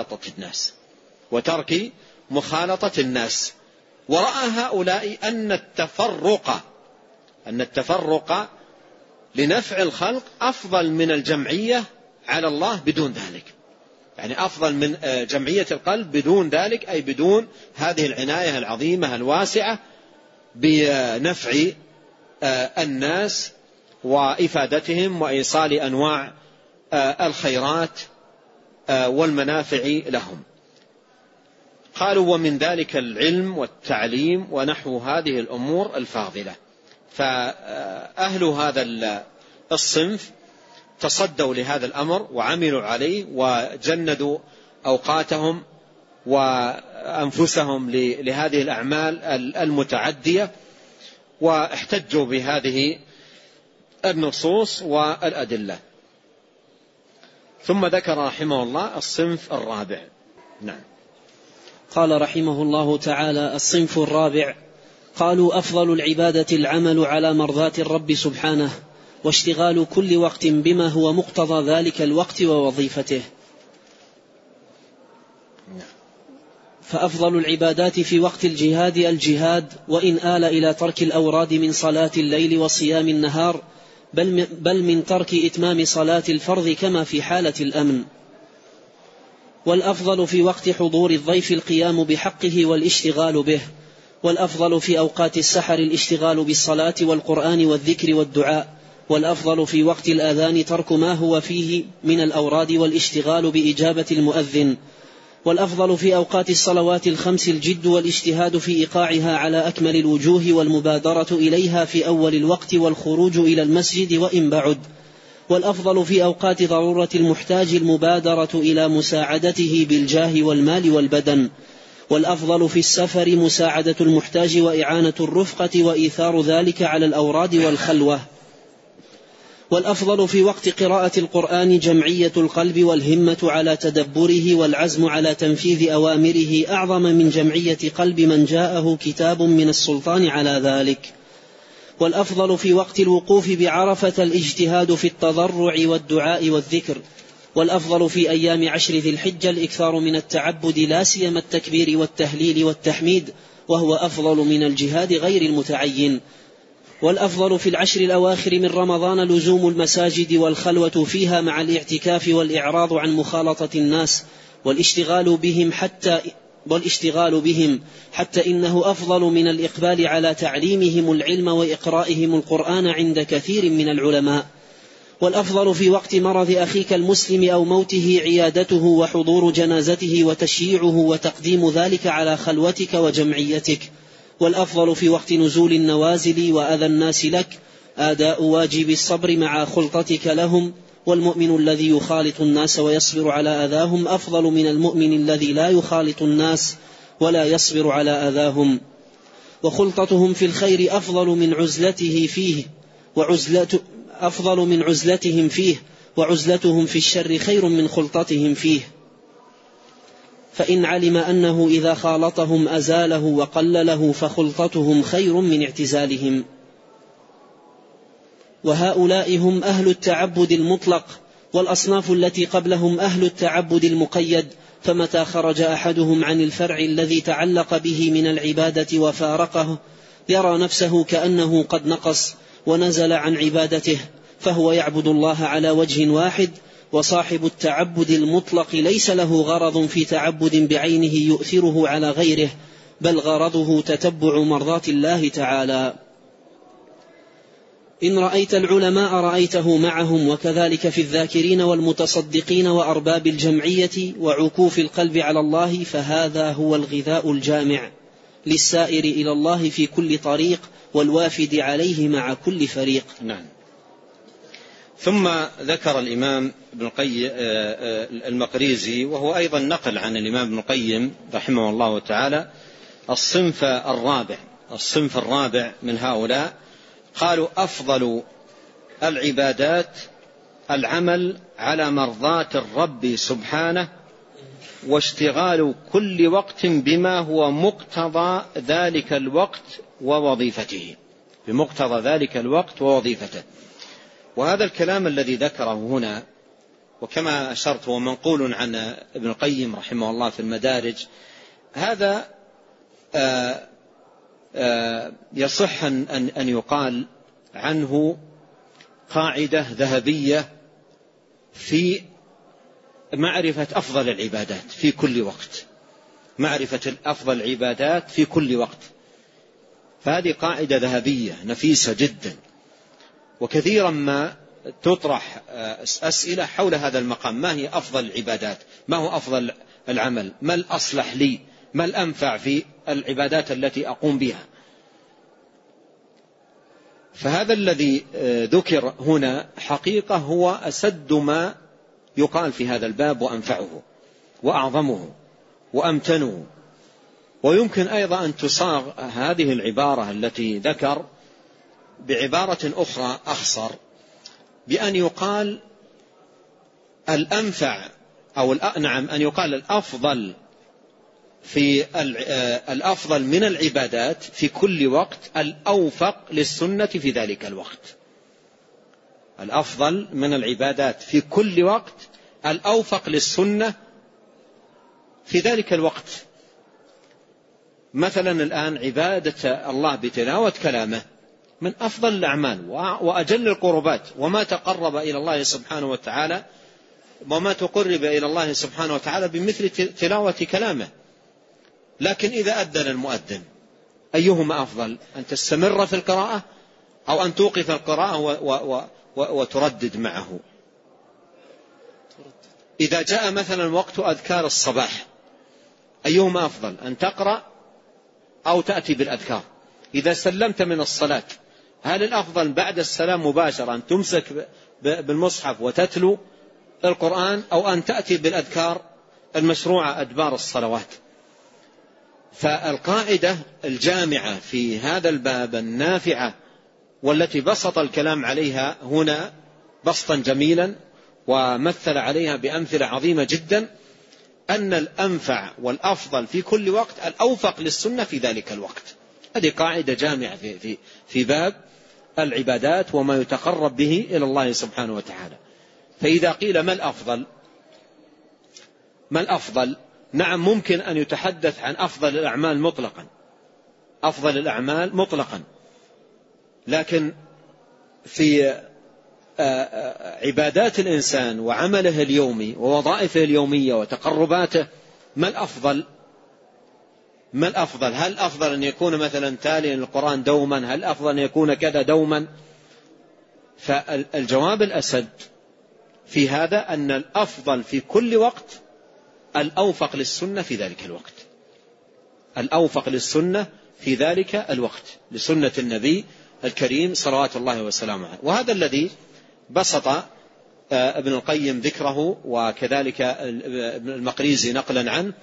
مخالطة الناس. ورأى هؤلاء أن التفرق لنفع الخلق أفضل من الجمعية على الله بدون ذلك، يعني أفضل من جمعية القلب بدون ذلك، أي بدون هذه العناية العظيمة الواسعة بنفع الناس وإفادتهم وإيصال أنواع الخيرات والمنافع لهم. قالوا ومن ذلك العلم والتعليم ونحو هذه الأمور الفاضلة. فأهل هذا الصنف تصدوا لهذا الأمر وعملوا عليه وجندوا أوقاتهم وأنفسهم لهذه الأعمال المتعدية، واحتجوا بهذه النصوص والأدلة. ثم ذكر رحمه الله الصنف الرابع. نعم. قال رحمه الله تعالى: الصنف الرابع. قالوا أفضل العبادة العمل على مرضاة الرب سبحانه، واشتغال كل وقت بما هو مقتضى ذلك الوقت ووظيفته. فأفضل العبادات في وقت الجهاد الجهاد، وإن آل إلى ترك الأوراد من صلاة الليل وصيام النهار، بل من ترك إتمام صلاة الفرض كما في حالة الأمن. والأفضل في وقت حضور الضيف القيام بحقه والاشتغال به، والأفضل في أوقات السحر الاشتغال بالصلاة والقرآن والذكر والدعاء، والأفضل في وقت الآذان ترك ما هو فيه من الأوراد والاشتغال بإجابة المؤذن، والأفضل في أوقات الصلوات الخمس الجد والاجتهاد في إيقاعها على أكمل الوجوه والمبادرة إليها في أول الوقت والخروج إلى المسجد وإن بعد، والأفضل في أوقات ضرورة المحتاج المبادرة إلى مساعدته بالجاه والمال والبدن، والأفضل في السفر مساعدة المحتاج وإعانة الرفقة وإيثار ذلك على الأوراد والخلوة، والأفضل في وقت قراءة القرآن جمعية القلب والهمة على تدبره والعزم على تنفيذ أوامره أعظم من جمعية قلب من جاءه كتاب من السلطان على ذلك، والأفضل في وقت الوقوف بعرفة الاجتهاد في التضرع والدعاء والذكر، والأفضل في أيام 10 ذي الحجة الإكثار من التعبد لا سيما التكبير والتهليل والتحميد، وهو أفضل من الجهاد غير المتعين، والأفضل في 10 الأواخر من رمضان لزوم المساجد والخلوة فيها مع الاعتكاف والإعراض عن مخالطة الناس والاشتغال بهم حتى إنه أفضل من الإقبال على تعليمهم العلم وإقرائهم القرآن عند كثير من العلماء، والأفضل في وقت مرض أخيك المسلم أو موته عيادته وحضور جنازته وتشييعه وتقديم ذلك على خلوتك وجمعيتك، والأفضل في وقت نزول النوازل وأذى الناس لك آداء واجب الصبر مع خلطتك لهم، والمؤمن الذي يخالط الناس ويصبر على أذاهم أفضل من المؤمن الذي لا يخالط الناس ولا يصبر على أذاهم، وخلطتهم في الخير أفضل من عزلتهم فيه وعزلتهم في الشر خير من خلطتهم فيه، فإن علم أنه إذا خالطهم أزاله وقلله فخلطتهم خير من اعتزالهم. وهؤلاء هم أهل التعبد المطلق، والأصناف التي قبلهم أهل التعبد المقيد، فمتى خرج أحدهم عن الفرع الذي تعلق به من العبادة وفارقه يرى نفسه كأنه قد نقص ونزل عن عبادته، فهو يعبد الله على وجه واحد. وصاحب التعبد المطلق ليس له غرض في تعبد بعينه يؤثره على غيره، بل غرضه تتبع مرضات الله تعالى. إن رأيت العلماء رأيته معهم، وكذلك في الذاكرين والمتصدقين وأرباب الجمعية وعكوف القلب على الله، فهذا هو الغذاء الجامع للسائر إلى الله في كل طريق والوافد عليه مع كل فريق. نعم. ثم ذكر الإمام ابن القيم المقريزي، وهو أيضا نقل عن الإمام ابن القيم رحمه الله تعالى، الصنف الرابع من هؤلاء، قالوا أفضل العبادات العمل على مرضاة الرب سبحانه، واشتغال كل وقت بما هو مقتضى ذلك الوقت ووظيفته، وهذا الكلام الذي ذكره هنا، وكما أشرت هو منقول عن ابن القيم رحمه الله في المدارج، هذا يصح أن يقال عنه قاعدة ذهبية في معرفة أفضل العبادات في كل وقت، فهذه قاعدة ذهبية نفيسة جدا، وكثيرا ما تطرح أسئلة حول هذا المقام: ما هي أفضل العبادات؟ ما هو أفضل العمل؟ ما الأصلح لي؟ ما الأنفع في العبادات التي أقوم بها؟ فهذا الذي ذكر هنا حقيقة هو أسد ما يقال في هذا الباب، وأنفعه وأعظمه وأمتنه. ويمكن أيضا أن تصاغ هذه العبارة التي ذكر بعبارة أخرى أخصر، بأن يقال الأنفع أن يقال الأفضل في الأفضل من العبادات في كل وقت الأوفق للسنة في ذلك الوقت. الأفضل من العبادات في كل وقت الأوفق للسنة في ذلك الوقت. مثلا الآن عبادة الله بتلاوة كلامه من أفضل الأعمال وأجل القربات، وما تقرب إلى الله سبحانه وتعالى وما تقرب إلى الله سبحانه وتعالى بمثل تلاوة كلامه. لكن إذا أذن المؤذن أيهما أفضل، أن تستمر في القراءة أو أن توقف القراءة وتردد معه؟ إذا جاء مثلا وقت أذكار الصباح أيهما أفضل، أن تقرأ أو تأتي بالأذكار؟ إذا سلمت من الصلاة هل الأفضل بعد السلام مباشرة أن تمسك بالمصحف وتتلو القرآن، أو أن تأتي بالأذكار المشروعة أدبار الصلوات؟ فالقاعدة الجامعة في هذا الباب النافعة والتي بسط الكلام عليها هنا بسطا جميلا ومثل عليها بأمثلة عظيمة جدا، أن الأنفع والأفضل في كل وقت الأوفق للسنة في ذلك الوقت. هذه قاعدة جامعة في باب العبادات وما يتقرب به إلى الله سبحانه وتعالى. فإذا قيل ما الأفضل؟ نعم، ممكن أن يتحدث عن أفضل الأعمال مطلقا، لكن في عبادات الإنسان وعمله اليومي ووظائفه اليومية وتقرباته ما الأفضل؟ هل الأفضل أن يكون مثلا تاليا القرآن دوما؟ هل الأفضل أن يكون كذا دوما؟ فالجواب الأسد في هذا أن الأفضل في كل وقت الأوفق للسنة في ذلك الوقت، الأوفق للسنة في ذلك الوقت، لسنة النبي الكريم صلوات الله وسلامه عليه. وهذا الذي بسط ابن القيم ذكره، وكذلك المقريزي نقلا عنه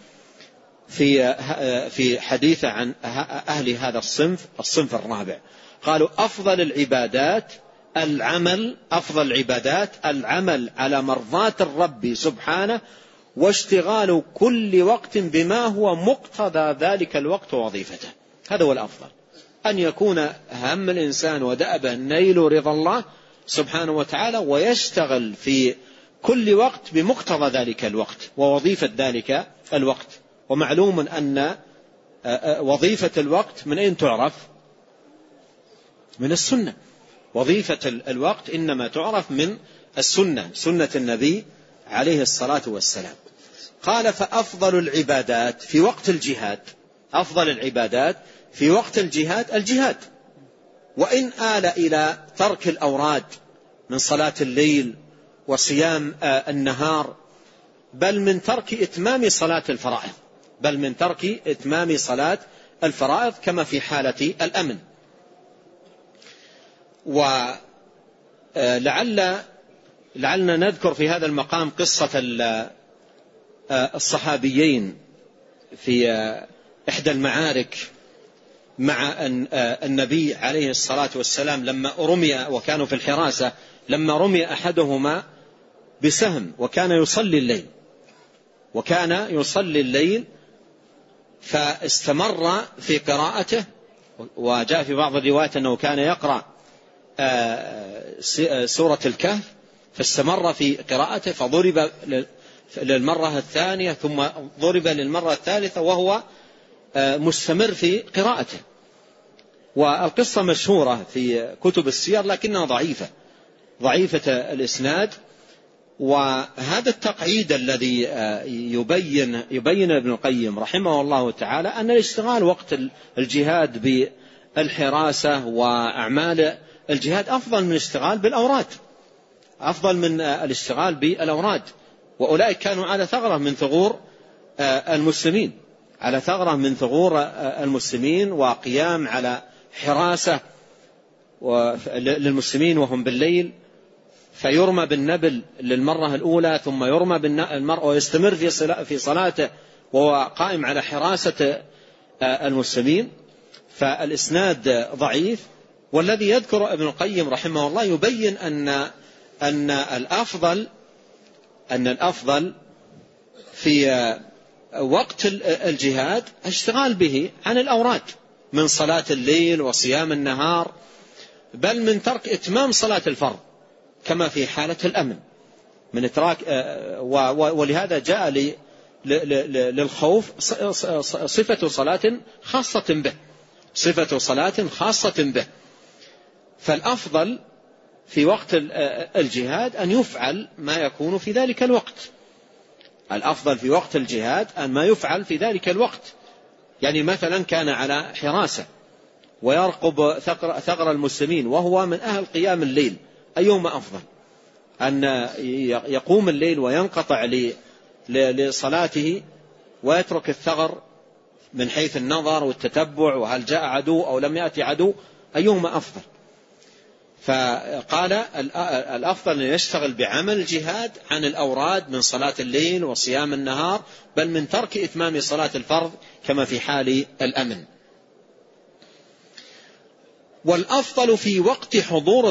في حديثه عن أهل هذا الصنف الرابع. قالوا أفضل العبادات العمل على مرضاة الرب سبحانه، واشتغال كل وقت بما هو مقتضى ذلك الوقت ووظيفته. هذا هو الأفضل، أن يكون هم الإنسان ودأبه نيل رضا الله سبحانه وتعالى، ويشتغل في كل وقت بمقتضى ذلك الوقت ووظيفة ذلك الوقت. ومعلوم أن وظيفة الوقت من أين تعرف؟ من السنة. وظيفة الوقت إنما تعرف من السنة، سنة النبي عليه الصلاة والسلام. قال فأفضل العبادات في وقت الجهاد، أفضل العبادات في وقت الجهاد، وإن آل إلى ترك الأوراد من صلاة الليل وصيام النهار، بل من ترك إتمام صلاة الفرائض كما في حالة الأمن. ولعلنا نذكر في هذا المقام قصة الصحابيين في إحدى المعارك مع النبي عليه الصلاة والسلام، لما رمي وكانوا في الحراسة، لما رمي أحدهما بسهم وكان يصلي الليل فاستمر في قراءته، وجاء في بعض الروايات أنه كان يقرأ سورة الكهف، فاستمر في قراءته فضرب للمرة الثانية ثم ضرب للمرة الثالثة وهو مستمر في قراءته. والقصة مشهورة في كتب السير لكنها ضعيفة الإسناد. وهذا التقعيد الذي يبين ابن القيم رحمه الله تعالى أن الاشتغال وقت الجهاد بالحراسة وأعمال الجهاد أفضل من الاشتغال بالأوراد، أفضل من الاشتغال بالأوراد. وأولئك كانوا على ثغرة من ثغور المسلمين، وقيام على حراسة للمسلمين وهم بالليل، فيرمى بالنبل للمرة الأولى ثم يرمى بالمرء ويستمر في صلاته وهو قائم على حراسة المسلمين. فالإسناد ضعيف. والذي يذكر ابن القيم رحمه الله يبين أن الأفضل في وقت الجهاد اشتغال به عن الأوراد من صلاة الليل وصيام النهار، بل من ترك إتمام صلاة الفرض كما في حالة الأمن من إتراك. ولهذا جاء للخوف صفة صلاة خاصة به، فالأفضل في وقت الجهاد أن يفعل ما يكون في ذلك الوقت. الأفضل في وقت الجهاد أن ما يفعل في ذلك الوقت. يعني مثلا كان على حراسة ويرقب ثغر المسلمين وهو من أهل قيام الليل، أيهما أفضل؟ أن يقوم الليل وينقطع لصلاته ويترك الثغر من حيث النظر والتتبع وهل جاء عدو أو لم يأتي عدو، أيهما أفضل؟ فقال الأفضل أن يشتغل بعمل الجهاد عن الأوراد من صلاة الليل وصيام النهار، بل من ترك إتمام صلاة الفرض كما في حال الأمن. والأفضل في وقت حضور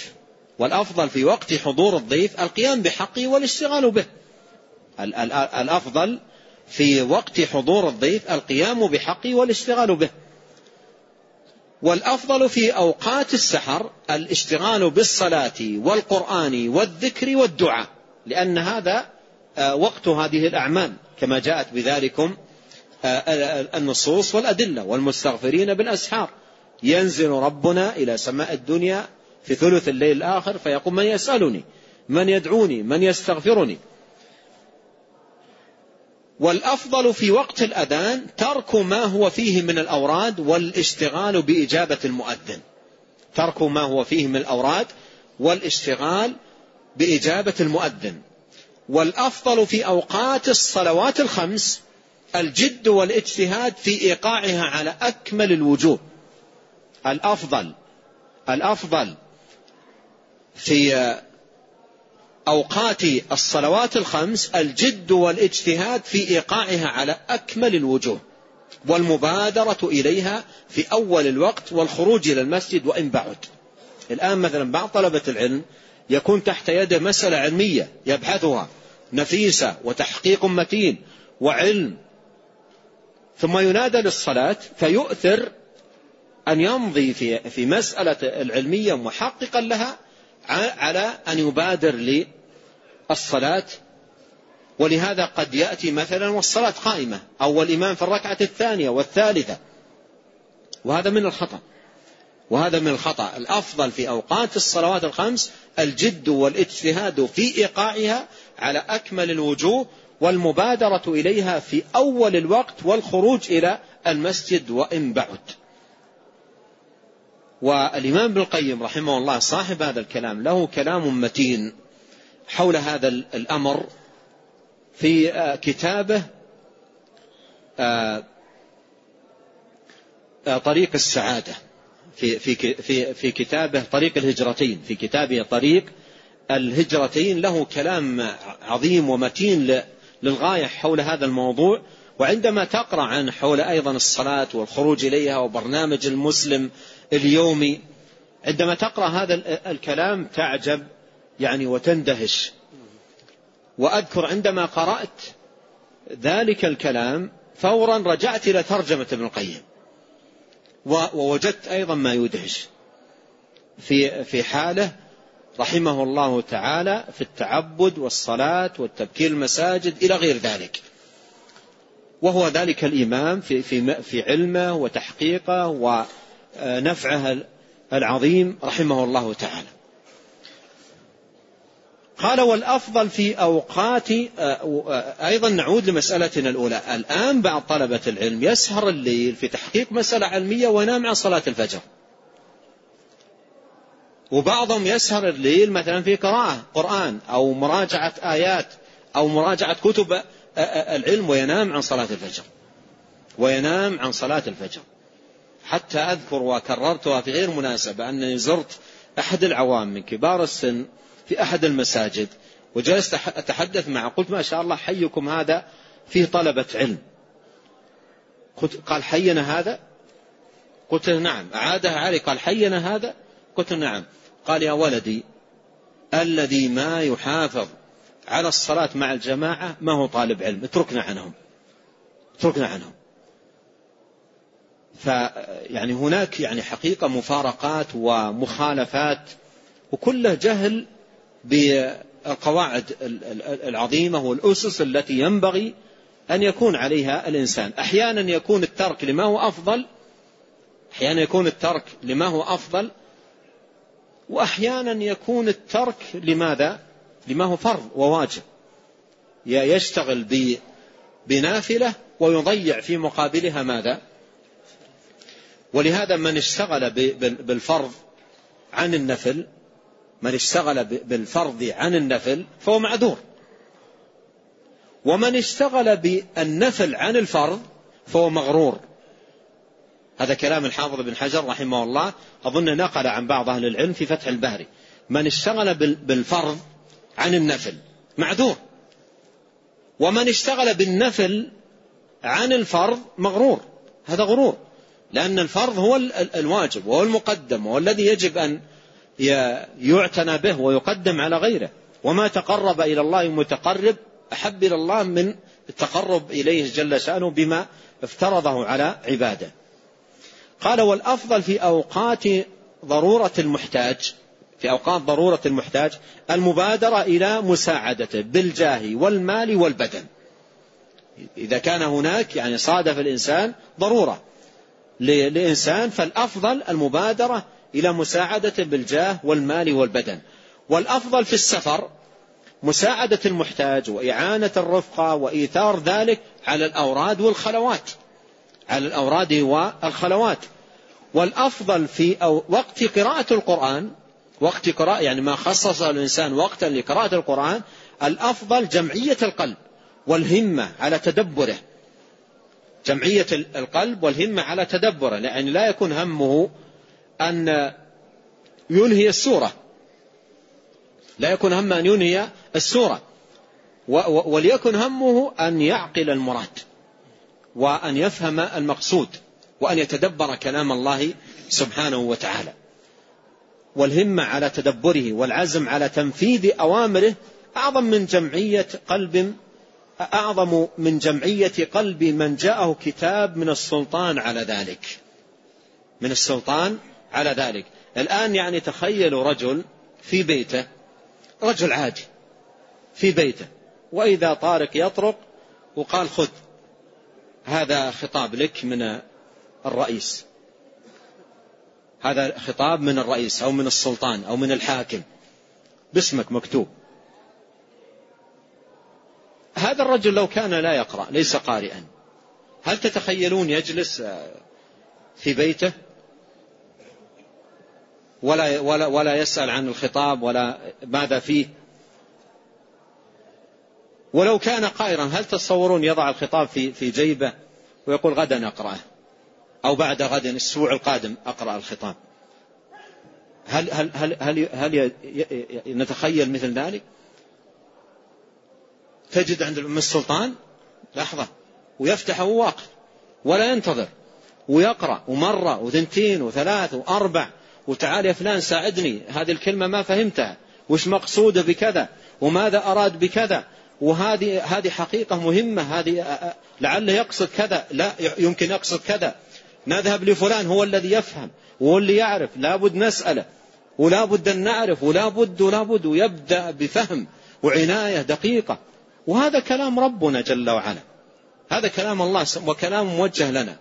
الضيف القيام بحقه والاشتغال به. الأفضل في وقت حضور الضيف القيام بحقه والاشتغال به. والأفضل في أوقات السحر الاشتغال بالصلاة والقرآن والذكر والدعاء، لأن هذا وقت هذه الأعمال كما جاءت بذلكم النصوص والأدلة. والمستغفرين بالأسحار ينزل ربنا إلى سماء الدنيا في ثلث الليل الآخر فيقول من يسألني، من يدعوني، من يستغفرني. والأفضل في وقت الأذان ترك ما هو فيه من الأوراد والاشتغال بإجابة المؤذن. ترك ما هو فيه من الأوراد والاشتغال بإجابة المؤذن. والأفضل في أوقات الصلوات الخمس الجد والاجتهاد في إيقاعها على أكمل الوجوه. الأفضل في أوقات الصلوات الخمس الجد والاجتهاد في إيقاعها على أكمل الوجوه، والمبادرة إليها في أول الوقت والخروج إلى المسجد وإن بعد. الآن مثلا بعض طلبة العلم يكون تحت يده مسألة علمية يبحثها نفيسة وتحقيق متين وعلم، ثم ينادى للصلاة فيؤثر أن يمضي في مسألة العلمية محققا لها على أن يبادر للصلاة. ولهذا قد يأتي مثلا والصلاة قائمة أو الإمام في الركعة الثانية والثالثة، وهذا من الخطأ. الأفضل في أوقات الصلوات الخمس الجد والاجتهاد في إيقاعها على أكمل الوجوه، والمبادرة إليها في أول الوقت والخروج إلى المسجد وإن بعد. والإمام ابن القيم رحمه الله صاحب هذا الكلام له كلام متين حول هذا الأمر في كتابه طريق السعادة، في كتابه طريق الهجرتين، في كتابه طريق الهجرتين له كلام عظيم ومتين للغاية حول هذا الموضوع. وعندما تقرأ عن حول أيضا الصلاة والخروج إليها وبرنامج المسلم اليومي، عندما تقرأ هذا الكلام تعجب يعني وتندهش. وأذكر عندما قرأت ذلك الكلام فورا رجعت إلى ترجمة ابن القيم ووجدت أيضا ما يدهش في حاله رحمه الله تعالى في التعبد والصلاة والتبكير المساجد إلى غير ذلك. وهو ذلك الإمام في علمه وتحقيقه ونفعه العظيم رحمه الله تعالى. قال والأفضل في أوقات أيضا نعود لمسألتنا الأولى. الآن بعض طلبة العلم يسهر الليل في تحقيق مسألة علمية وينام عن صلاة الفجر، وبعضهم يسهر الليل مثلا في قراءة قرآن أو مراجعة آيات أو مراجعة كتب العلم وينام عن صلاة الفجر. حتى أذكر وكررتها في غير مناسبة أنني زرت أحد العوام من كبار السن في أحد المساجد وجلست أتحدث معه، قلت ما شاء الله حيكم هذا فيه طلبة علم. قال حينا هذا؟ قلت نعم. أعادها علي قال حينا هذا؟ قلت نعم. قال يا ولدي الذي ما يحافظ على الصلاة مع الجماعة ما هو طالب علم، اتركنا عنهم. فيعني هناك يعني حقيقة مفارقات ومخالفات وكله جهل بالقواعد العظيمة والأسس التي ينبغي أن يكون عليها الإنسان. أحيانا يكون الترك لما هو أفضل وأحيانا يكون الترك لماذا؟ لما هو فرض وواجب، يشتغل بنافلة ويضيع في مقابلها ماذا؟ ولهذا من اشتغل بالفرض عن النفل، من اشتغل بالفرض عن النفل فهو معذور، ومن اشتغل بالنفل عن الفرض فهو مغرور. هذا كلام الحافظ بن حجر رحمه الله، أظن نقل عن بعض أهل العلم في فتح الباري. من اشتغل بالفرض عن النفل معذور، ومن اشتغل بالنفل عن الفرض مغرور. هذا غرور، لأن الفرض هو الواجب وهو المقدم وهو الذي يجب أن يعتنى به ويقدم على غيره، وما تقرب إلى الله متقرب أحب إلى الله من التقرب إليه جل شأنه بما افترضه على عباده. قال والأفضل في أوقات ضرورة المحتاج، في أوقات ضرورة المحتاج المبادرة إلى مساعدته بالجاه والمال والبدن. إذا كان هناك يعني صادف الإنسان ضرورة لإنسان فالأفضل المبادرة إلى مساعدته بالجاه والمال والبدن. والأفضل في السفر مساعدة المحتاج وإعانة الرفقة وإيثار ذلك على الأوراد والخلوات، على الأوراد والخلوات. والأفضل في وقت قراءة القرآن، وقت قراءة يعني ما خصص الإنسان وقتا لقراءة القرآن، الأفضل جمعية القلب والهمة على تدبره، جمعية القلب والهمة على تدبره، لأن لا يكون همه أن ينهي السورة، لا يكون همه أن ينهي السورة، وليكن همه أن يعقل المراد وأن يفهم المقصود وأن يتدبر كلام الله سبحانه وتعالى. والهمة على تدبره والعزم على تنفيذ أوامره أعظم من جمعية قلب من جاءه كتاب من السلطان على ذلك، من السلطان على ذلك. الآن يعني تخيلوا رجل في بيته، رجل عادي في بيته، وإذا طارق يطرق وقال خذ هذا خطاب لك من الرئيس، هذا خطاب من الرئيس أو من السلطان أو من الحاكم باسمك مكتوب. هذا الرجل لو كان لا يقرأ ليس قارئا، هل تتخيلون يجلس في بيته ولا يسأل عن الخطاب ولا ماذا فيه؟ ولو كان قائرا هل تصورون يضع الخطاب في جيبه ويقول غدا أقرأه أو بعد غد الأسبوع القادم أقرأ الخطاب؟ هل نتخيل مثل ذلك؟ تجد عند السلطان لحظة ويفتح وواقف ولا ينتظر ويقرأ، ومرة وثنتين وثلاث وأربع، وتعال يا فلان ساعدني هذه الكلمة ما فهمتها، وش مقصوده بكذا وماذا أراد بكذا، وهذه حقيقة مهمة، هذه لعله يقصد كذا، لا يمكن يقصد كذا، نذهب لفلان هو الذي يفهم وهو اللي يعرف، لابد نسأله ولابد أن نعرف ولابد ويبدأ بفهم وعناية دقيقة. وهذا كلام ربنا جل وعلا، هذا كلام الله وكلام موجه لنا.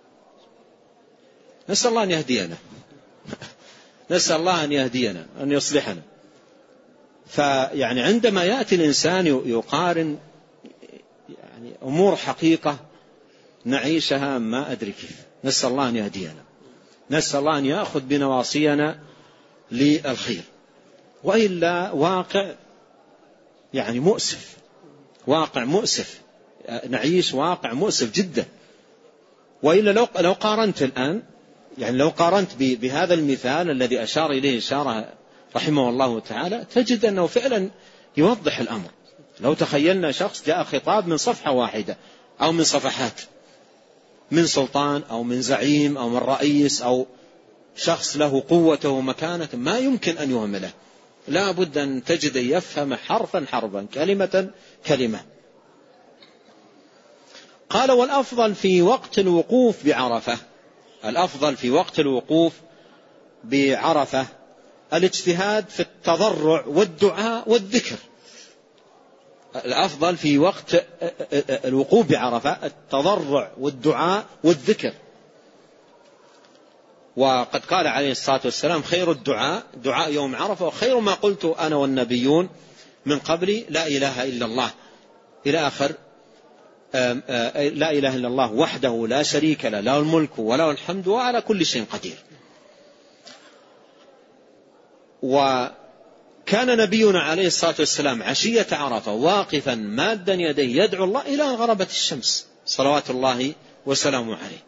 نسأل الله أن يهدينا، نسأل الله أن يهدينا أن يصلحنا. فيعني عندما يأتي الإنسان يقارن يعني أمور حقيقة نعيشها ما أدري كيف، نسأل الله أن يهدينا، نسأل الله أن يأخذ بنواصينا للخير، وإلا واقع يعني مؤسف، واقع مؤسف، نعيش واقع مؤسف جدا. وإلا لو قارنت الآن، يعني لو قارنت بهذا المثال الذي أشار إليه إشارة رحمه الله تعالى، تجد أنه فعلا يوضح الأمر. لو تخيلنا شخص جاء خطاب من صفحة واحدة أو من صفحات، من سلطان أو من زعيم أو من رئيس أو شخص له قوته ومكانة، ما يمكن أن يهمله، لا بد أن تجد يفهم حرفا حرفا كلمة كلمة. قال والأفضل في وقت الوقوف بعرفة، الأفضل في وقت الوقوف بعرفة الاجتهاد في التضرع والدعاء والذكر. الأفضل في وقت الوقوف بعرفة التضرع والدعاء والذكر. وقد قال عليه الصلاة والسلام: خير الدعاء دعاء يوم عرفة، وخير ما قلت أنا والنبيون من قبلي لا إله إلا الله، إلى آخر لا إله إلا الله وحده لا شريك له، له الملك وله الحمد وعلى كل شيء قدير. وكان نبينا عليه الصلاة والسلام عشية عرفة واقفا مادا يديه يدعو الله إلى أن غربت الشمس صلوات الله وسلامه عليه.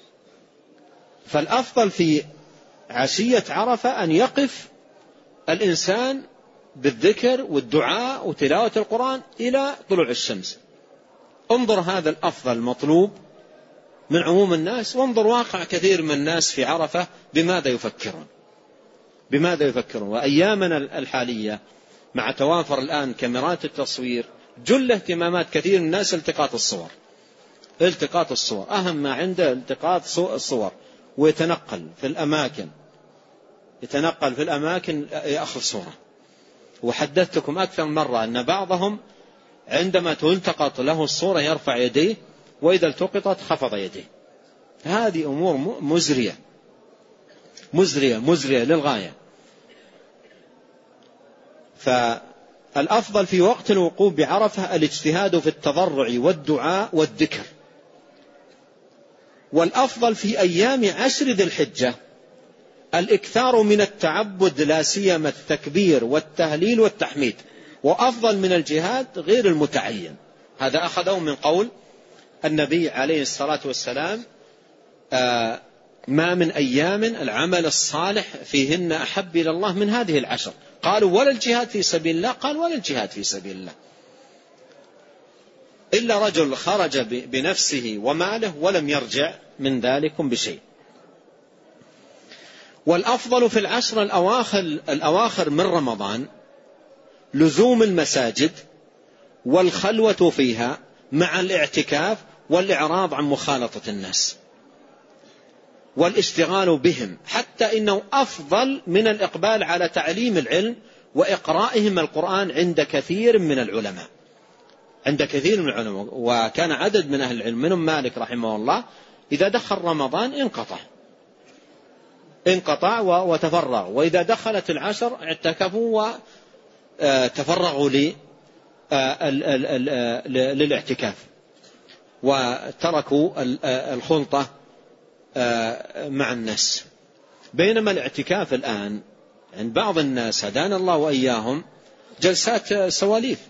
فالأفضل في عشية عرفة أن يقف الإنسان بالذكر والدعاء وتلاوة القرآن إلى طلوع الشمس. انظر هذا الأفضل المطلوب من عموم الناس، وانظر واقع كثير من الناس في عرفة بماذا يفكرون. وأيامنا الحالية مع توافر الآن كاميرات التصوير، جل اهتمامات كثير من الناس التقاط الصور، أهم ما عنده التقاط الصور، ويتنقل في الأماكن يأخذ صورة. وحدثتكم أكثر مرة أن بعضهم عندما تلتقط له الصورة يرفع يديه، وإذا التقطت خفض يديه. هذه أمور مزرية للغاية. فالأفضل في وقت الوقوف بعرفة الاجتهاد في التضرع والدعاء والذكر. والأفضل في أيام 10 ذي الحجة الإكثار من التعبد، لا سيما التكبير والتهليل والتحميد، وأفضل من الجهاد غير المتعين. هذا أخذه من قول النبي عليه الصلاة والسلام: ما من أيام العمل الصالح فيهن أحب إلى الله من هذه 10. قالوا: ولا الجهاد في سبيل الله؟ قال: ولا الجهاد في سبيل الله، إلا رجل خرج بنفسه وماله ولم يرجع من ذلكم بشيء. والأفضل في 10 الأواخر من رمضان لزوم المساجد والخلوة فيها مع الاعتكاف والإعراض عن مخالطة الناس والاشتغال بهم، حتى إنه أفضل من الإقبال على تعليم العلم وإقرائهم القرآن عند كثير من العلماء. وكان عدد من أهل العلم منهم مالك رحمه الله إذا دخل رمضان انقطع وتفرغ، وإذا دخلت 10 اعتكفوا وتفرغوا للاعتكاف، وتركوا الخلطة مع الناس. بينما الاعتكاف الآن عند بعض الناس هدانا الله وإياهم جلسات سواليف،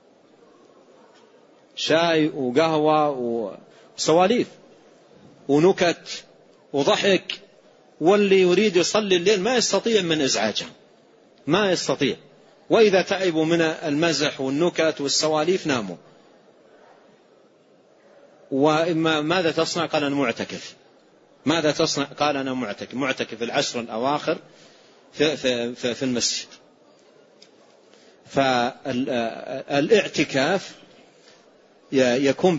شاي وقهوة وسواليف ونكت وضحك، واللي يريد يصلي الليل ما يستطيع من إزعاجه، ما يستطيع. وإذا تعبوا من المزح والنكت والسواليف ناموا. ماذا تصنع؟ قال: أنا معتكف. ماذا تصنع؟ قال: أنا معتكف 10 الأواخر في المسجد. فالاعتكاف يكون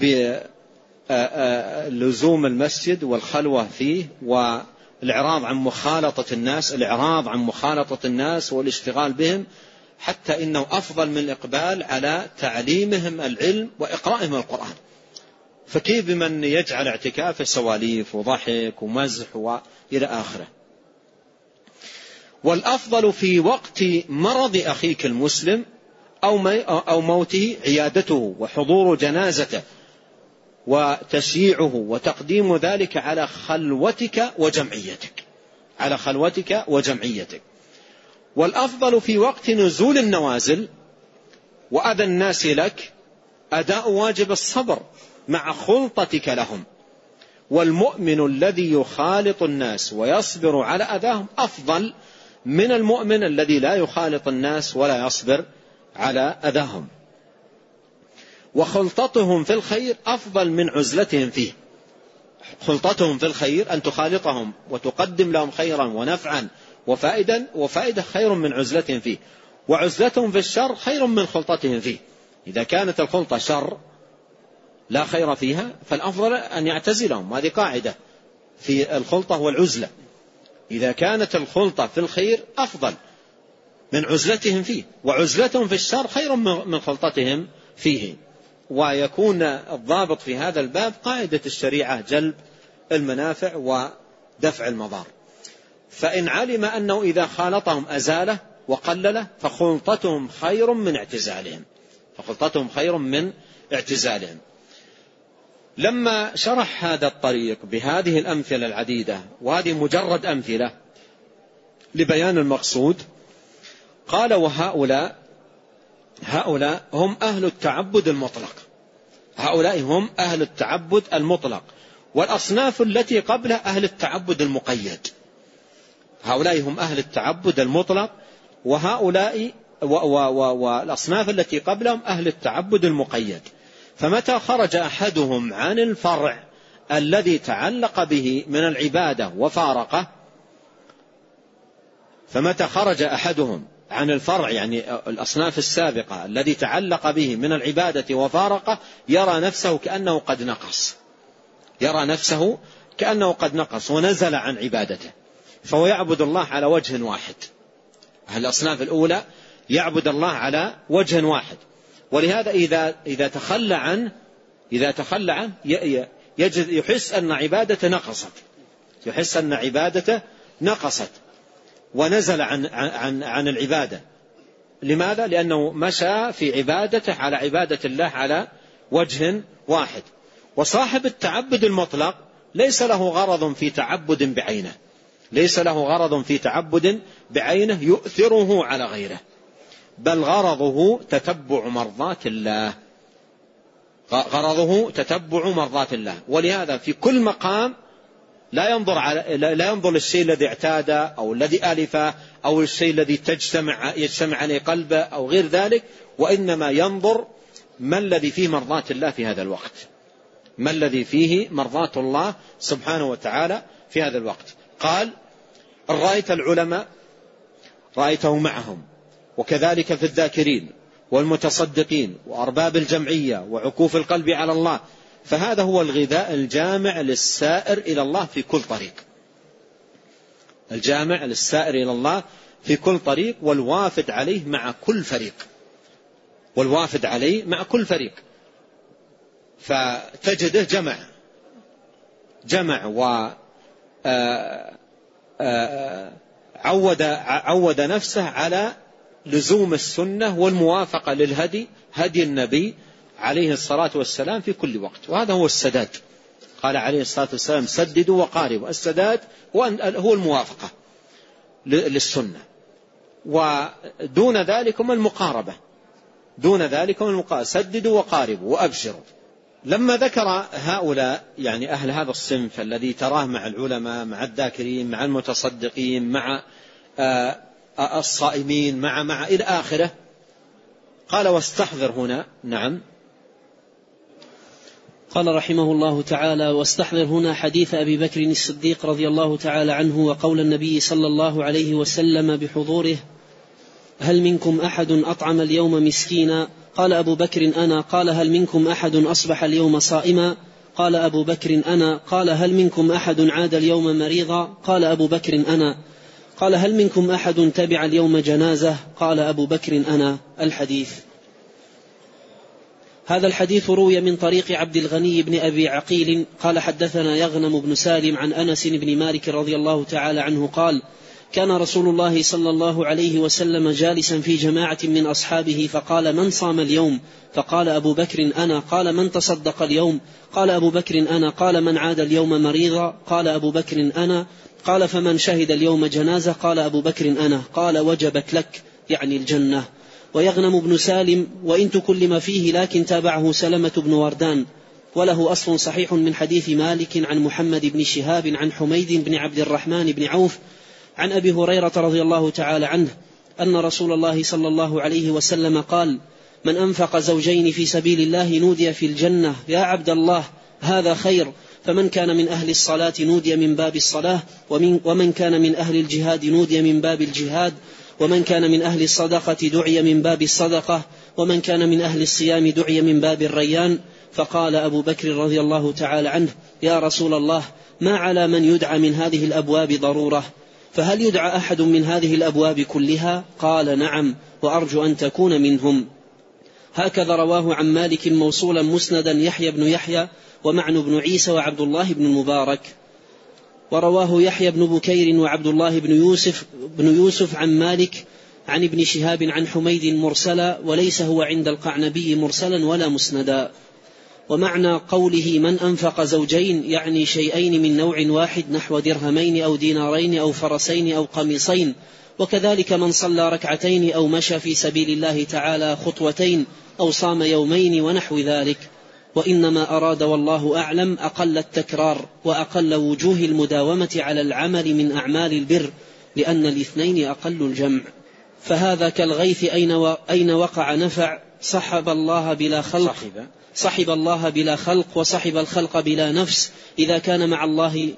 بلزوم المسجد والخلوة فيه والإعراض عن مخالطة الناس والاشتغال بهم، حتى إنه أفضل من الإقبال على تعليمهم العلم وإقرائهم القرآن. فكيف بمن يجعل اعتكافه سواليف وضحك ومزح وإلى آخره. والأفضل في وقت مرض أخيك المسلم أو موته عيادته وحضور جنازته وتشييعه وتقديم ذلك على خلوتك وجمعيتك. والأفضل في وقت نزول النوازل وأذى الناس لك أداء واجب الصبر مع خلطتك لهم. والمؤمن الذي يخالط الناس ويصبر على أذاهم أفضل من المؤمن الذي لا يخالط الناس ولا يصبر على أذاهم. وخلطتهم في الخير أفضل من عزلتهم فيه. خلطتهم في الخير أن تخالطهم وتقدم لهم خيرا ونفعا وفائدة خير من عزلتهم فيه. وعزلتهم في الشر خير من خلطتهم فيه. إذا كانت الخلطة شر لا خير فيها فالأفضل أن يعتزلهم. هذه قاعدة في الخلطة والعزلة. إذا كانت الخلطة في الخير أفضل من عزلتهم فيه، وعزلتهم في الشر خير من خلطتهم فيه. ويكون الضابط في هذا الباب قاعدة الشريعة: جلب المنافع ودفع المضار. فإن علم أنه إذا خالطهم أزاله وقلله فخلطتهم خير من اعتزالهم، فخلطتهم خير من اعتزالهم. لما شرح هذا الطريق بهذه الأمثلة العديدة، وهذه مجرد أمثلة لبيان المقصود، قال وهؤلاء هم أهل التعبد المطلق، هؤلاء هم أهل التعبد المطلق، والأصناف التي قبله أهل التعبد المقيد. هؤلاء هم أهل التعبد المطلق، وهؤلاء والأصناف التي قبلهم أهل التعبد المقيد. فمتى خرج أحدهم عن الفرع الذي تعلق به من العبادة وفارقه، فمتى خرج أحدهم عن الفرع يعني الأصناف السابقة الذي تعلق به من العبادة وفارقه، يرى نفسه كأنه قد نقص، يرى نفسه كأنه قد نقص ونزل عن عبادته، فهو يعبد الله على وجه واحد. الأصناف الأولى يعبد الله على وجه واحد، ولهذا إذا تخلى عنه يجد يحس أن عبادته نقصت، يحس أن عبادته نقصت ونزل عن العبادة. لماذا؟ لأنه مشى في عبادته على عبادة الله على وجه واحد. وصاحب التعبد المطلق ليس له غرض في تعبد بعينه، ليس له غرض في تعبد بعينه يؤثره على غيره، بل غرضه تتبع مرضات الله، غرضه تتبع مرضات الله. ولهذا في كل مقام لا ينظر للشيء الذي اعتاده أو الذي ألفه أو الشيء الذي يجتمع عليه قلبه أو غير ذلك، وإنما ينظر ما الذي فيه مرضات الله في هذا الوقت، ما الذي فيه مرضات الله سبحانه وتعالى في هذا الوقت. قال رأيت العلماء رأيته معهم، وكذلك في الذاكرين والمتصدقين وأرباب الجمعية وعكوف القلب على الله، فهذا هو الغذاء الجامع للسائر إلى الله في كل طريق، الجامع للسائر إلى الله في كل طريق، والوافد عليه مع كل فريق، والوافد عليه مع كل فريق. فتجده جمع عود نفسه على لزوم السنة والموافقة للهدي، هدي النبي عليه الصلاة والسلام في كل وقت، وهذا هو السداد. قال عليه الصلاة والسلام سددوا وقاربوا. السداد هو الموافقة للسنة، ودون ذلك هم المقاربة، دون ذلك هم المقاربة، سددوا وقاربوا وأبشروا. لما ذكر هؤلاء يعني أهل هذا الصنف الذي تراه مع العلماء مع الذاكرين مع المتصدقين مع الصائمين مع إلى آخره، قال واستحضر هنا. نعم، قال رحمه الله تعالى واستحضر هنا حديث أبي بكر الصديق رضي الله تعالى عنه وقول النبي صلى الله عليه وسلم بحضوره: هل منكم أحد أطعم اليوم مسكينا؟ قال أبو بكر أنا. قال هل منكم أحد أصبح اليوم صائما؟ قال أبو بكر أنا. قال هل منكم أحد عاد اليوم مريضا؟ قال أبو بكر أنا. قال هل منكم أحد تبع اليوم جنازة؟ قال أبو بكر أنا. الحديث. هذا الحديث روي من طريق عبد الغني بن أبي عقيل قال حدثنا يغنم بن سالم عن أنس بن مالك رضي الله تعالى عنه قال: كان رسول الله صلى الله عليه وسلم جالسا في جماعة من أصحابه فقال: من صام اليوم؟ فقال أبو بكر أنا. قال من تصدق اليوم؟ قال أبو بكر أنا. قال من عاد اليوم مريضا؟ قال أبو بكر أنا. قال فمن شهد اليوم جنازة؟ قال أبو بكر أنا. قال وجبت لك، يعني الجنة. ويغنم بن سالم وإن تكلم فيه لكن تابعه سلمة بن وردان، وله أصل صحيح من حديث مالك عن محمد بن شهاب عن حميد بن عبد الرحمن بن عوف عن أبي هريرة رضي الله تعالى عنه أن رسول الله صلى الله عليه وسلم قال: من أنفق زوجين في سبيل الله نودي في الجنة يا عبد الله هذا خير. فمن كان من أهل الصلاة نودي من باب الصلاة، ومن كان من أهل الجهاد نودي من باب الجهاد، ومن كان من أهل الصدقة دعي من باب الصدقة، ومن كان من أهل الصيام دعي من باب الريان. فقال أبو بكر رضي الله تعالى عنه: يا رسول الله ما على من يدعى من هذه الأبواب ضرورة، فهل يدعى أحد من هذه الأبواب كلها؟ قال نعم، وأرجو أن تكون منهم. هكذا رواه عن مالك موصولا مسندا يحيى بن يحيى ومعن بن عيسى وعبد الله بن المبارك. ورواه يحيى بن بكير وعبد الله بن يوسف عن مالك عن ابن شهاب عن حميد مرسلا، وليس هو عند القعنبي مرسلا ولا مسندا. ومعنى قوله من أنفق زوجين يعني شيئين من نوع واحد نحو درهمين أو دينارين أو فرسين أو قميصين، وكذلك من صلى ركعتين أو مشى في سبيل الله تعالى خطوتين أو صام يومين ونحو ذلك. وإنما أراد والله أعلم أقل التكرار وأقل وجوه المداومة على العمل من أعمال البر، لأن الاثنين أقل الجمع. فهذا كالغيث أين وقع نفع صحب الله بلا خلق وصحب الخلق بلا نفس. إذا كان مع الله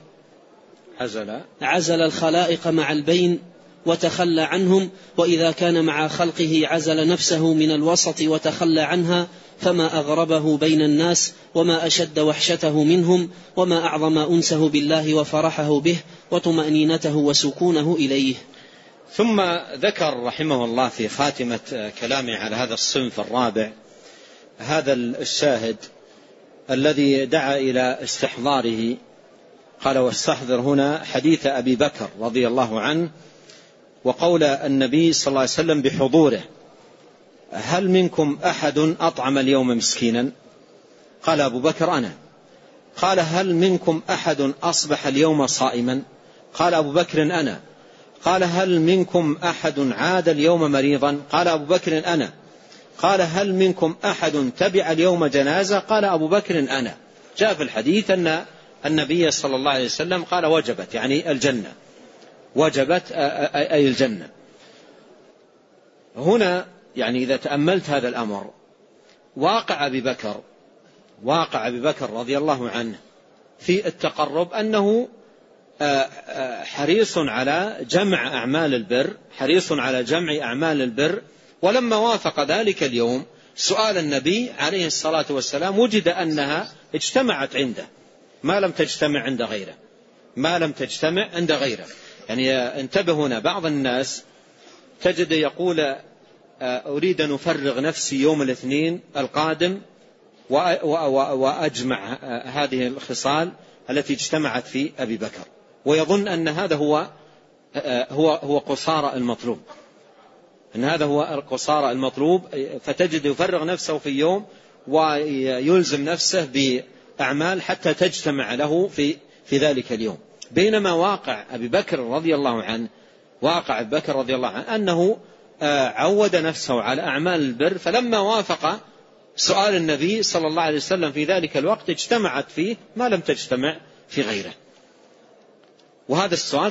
عزل الخلائق مع البين وتخلى عنهم، وإذا كان مع خلقه عزل نفسه من الوسط وتخلى عنها، فما أغربه بين الناس وما أشد وحشته منهم وما أعظم أنسه بالله وفرحه به وطمأنينته وسكونه إليه. ثم ذكر رحمه الله في خاتمة كلامه على هذا الصنف الرابع هذا الشاهد الذي دعا إلى استحضاره. قال: واستحضر هنا حديث أبي بكر رضي الله عنه وقول النبي صلى الله عليه وسلم بحضوره: هل منكم أحد أطعم اليوم مسكينا؟ قال أبو بكر: أنا. قال: هل منكم أحد أصبح اليوم صائما؟ قال أبو بكر: أنا. قال: هل منكم أحد عاد اليوم مريضا؟ قال أبو بكر: أنا. قال: هل منكم أحد تبع اليوم جنازة؟ قال أبو بكر: أنا. جاء في الحديث أن النبي صلى الله عليه وسلم قال: وجبت، يعني الجنة، وجبت أي الجنة. هنا يعني إذا تأملت هذا الأمر، واقع أبي بكر رضي الله عنه في التقرب أنه حريص على جمع أعمال البر، ولما وافق ذلك اليوم سؤال النبي عليه الصلاة والسلام وجد أنها اجتمعت عنده ما لم تجتمع عند غيره. يعني انتبه هنا، بعض الناس تجد يقول: أريد أن أفرغ نفسي يوم الاثنين القادم وأجمع هذه الخصال التي اجتمعت في أبي بكر، ويظن أن هذا هو قصارى المطلوب، فتجد يفرغ نفسه في يوم ويلزم نفسه بأعمال حتى تجتمع له في ذلك اليوم. بينما واقع أبي بكر رضي الله عنه أنه عود نفسه على أعمال البر، فلما وافق سؤال النبي صلى الله عليه وسلم في ذلك الوقت اجتمعت فيه ما لم تجتمع في غيره. وهذا السؤال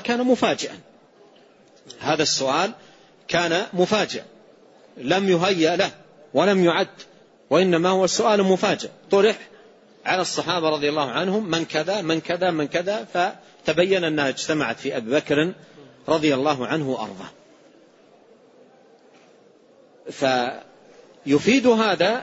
كان مفاجئ، لم يهيأ له ولم يعد، وإنما هو سؤال مفاجئ طرح على الصحابة رضي الله عنهم: من كذا من كذا من كذا، فتبين أنها اجتمعت في أبي بكر رضي الله عنه وأرضاه. فيفيد هذا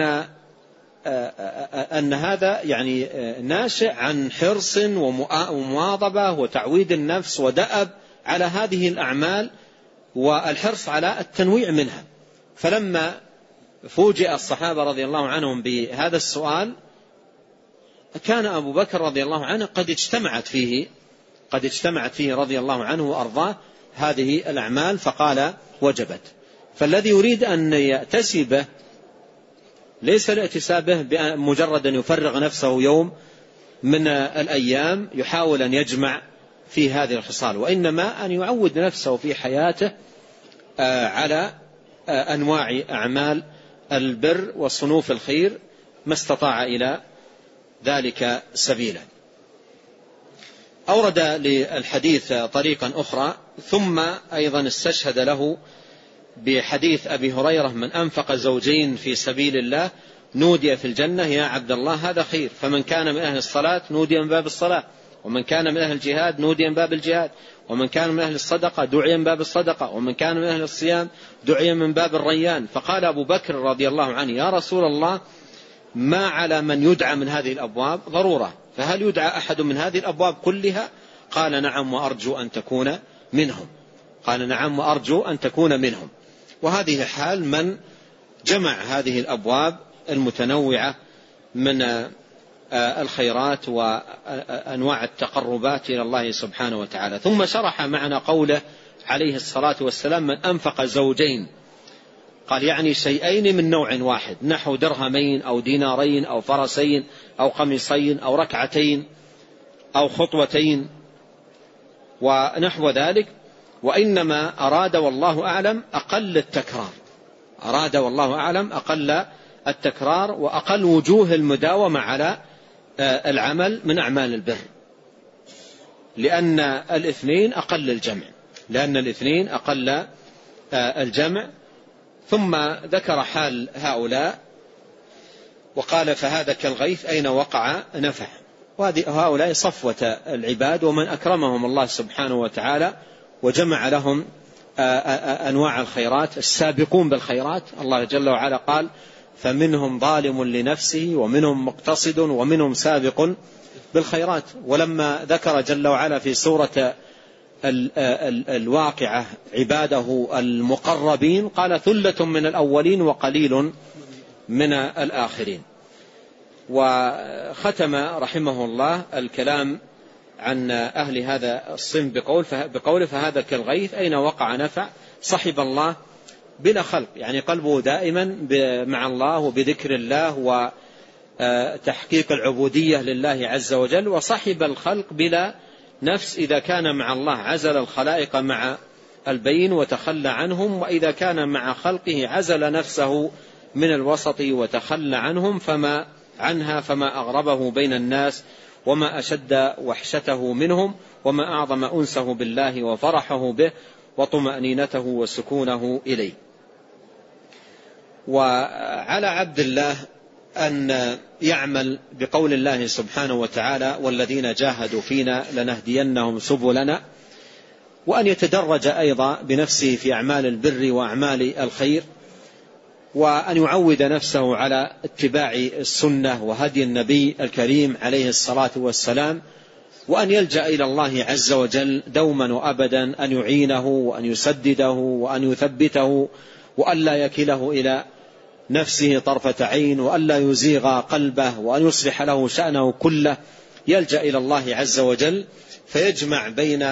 أن هذا يعني ناشئ عن حرص ومواظبة وتعويد النفس ودأب على هذه الأعمال والحرص على التنويع منها. فلما فوجئ الصحابة رضي الله عنهم بهذا السؤال، كان أبو بكر رضي الله عنه قد اجتمعت فيه رضي الله عنه وأرضاه هذه الأعمال، فقال: وجبت. فالذي يريد أن يأتسي به ليس الائتساء به بمجرد أن يفرغ نفسه يوم من الأيام يحاول أن يجمع في هذه الخصال، وإنما أن يعود نفسه في حياته على أنواع أعمال البر وصنوف الخير ما استطاع إلى ذلك سبيلا. أورد للحديث طريقا أخرى، ثم أيضا استشهد له بحديث أبي هريرة: من أنفق زوجين في سبيل الله نودي في الجنة يا عبد الله هذا خير، فمن كان من أهل الصلاة نودي من باب الصلاة، ومن كان من أهل الجهاد نودي من باب الجهاد، ومن كان من أهل الصدقة دعي من باب الصدقة، ومن كان من أهل الصيام دعي من باب الريان. فقال أبو بكر رضي الله عنه: يا رسول الله، ما على من يدعى من هذه الأبواب ضرورة، فهل يدعى أحد من هذه الأبواب كلها؟ قال: نعم وأرجو أن تكون منهم. وهذه حال من جمع هذه الأبواب المتنوعة من الخيرات وأنواع التقربات إلى الله سبحانه وتعالى. ثم شرح معنى قوله عليه الصلاة والسلام: من أنفق زوجين، قال يعني شيئين من نوع واحد، نحو درهمين أو دينارين أو فرسين أو قميصين أو ركعتين أو خطوتين ونحو ذلك. وإنما أراد والله أعلم أقل التكرار، أراد والله أعلم أقل التكرار وأقل وجوه المداومة على العمل من أعمال البر، لأن الاثنين أقل الجمع، لأن الاثنين أقل الجمع. ثم ذكر حال هؤلاء وقال: فهذا كالغيث أين وقع نفع. وهؤلاء صفوة العباد ومن أكرمهم الله سبحانه وتعالى وجمع لهم أنواع الخيرات، السابقون بالخيرات. الله جل وعلا قال: فمنهم ظالم لنفسه ومنهم مقتصد ومنهم سابق بالخيرات. ولما ذكر جل وعلا في سورة الواقعة عباده المقربين قال: ثلة من الأولين وقليل من الآخرين. وختم رحمه الله الكلام عن أهل هذا الصنف بقوله: فهذا كالغيث أين وقع نفع، صحب الله بلا خلق، يعني قلبه دائما مع الله وبذكر الله وتحقيق العبودية لله عز وجل. وصحب الخلق بلا نفس إذا كان مع الله عزل الخلائق مع البين وتخلى عنهم، وإذا كان مع خلقه عزل نفسه من الوسط وتخلى عنهم فما أغربه بين الناس وما أشد وحشته منهم وما أعظم أنسه بالله وفرحه به وطمأنينته وسكونه إليه. وعلى عبد الله أن يعمل بقول الله سبحانه وتعالى: والذين جاهدوا فينا لنهدينهم سبلنا، وأن يتدرج أيضا بنفسه في أعمال البر وأعمال الخير، وأن يعود نفسه على اتباع السنة وهدي النبي الكريم عليه الصلاة والسلام، وأن يلجأ إلى الله عز وجل دوما وأبدا أن يعينه وأن يسدده وأن يثبته، وأن لا يكله إلى نفسه طرفة عين، وأن لا يزيغ قلبه، وأن يصلح له شأنه كله. يلجأ إلى الله عز وجل فيجمع بين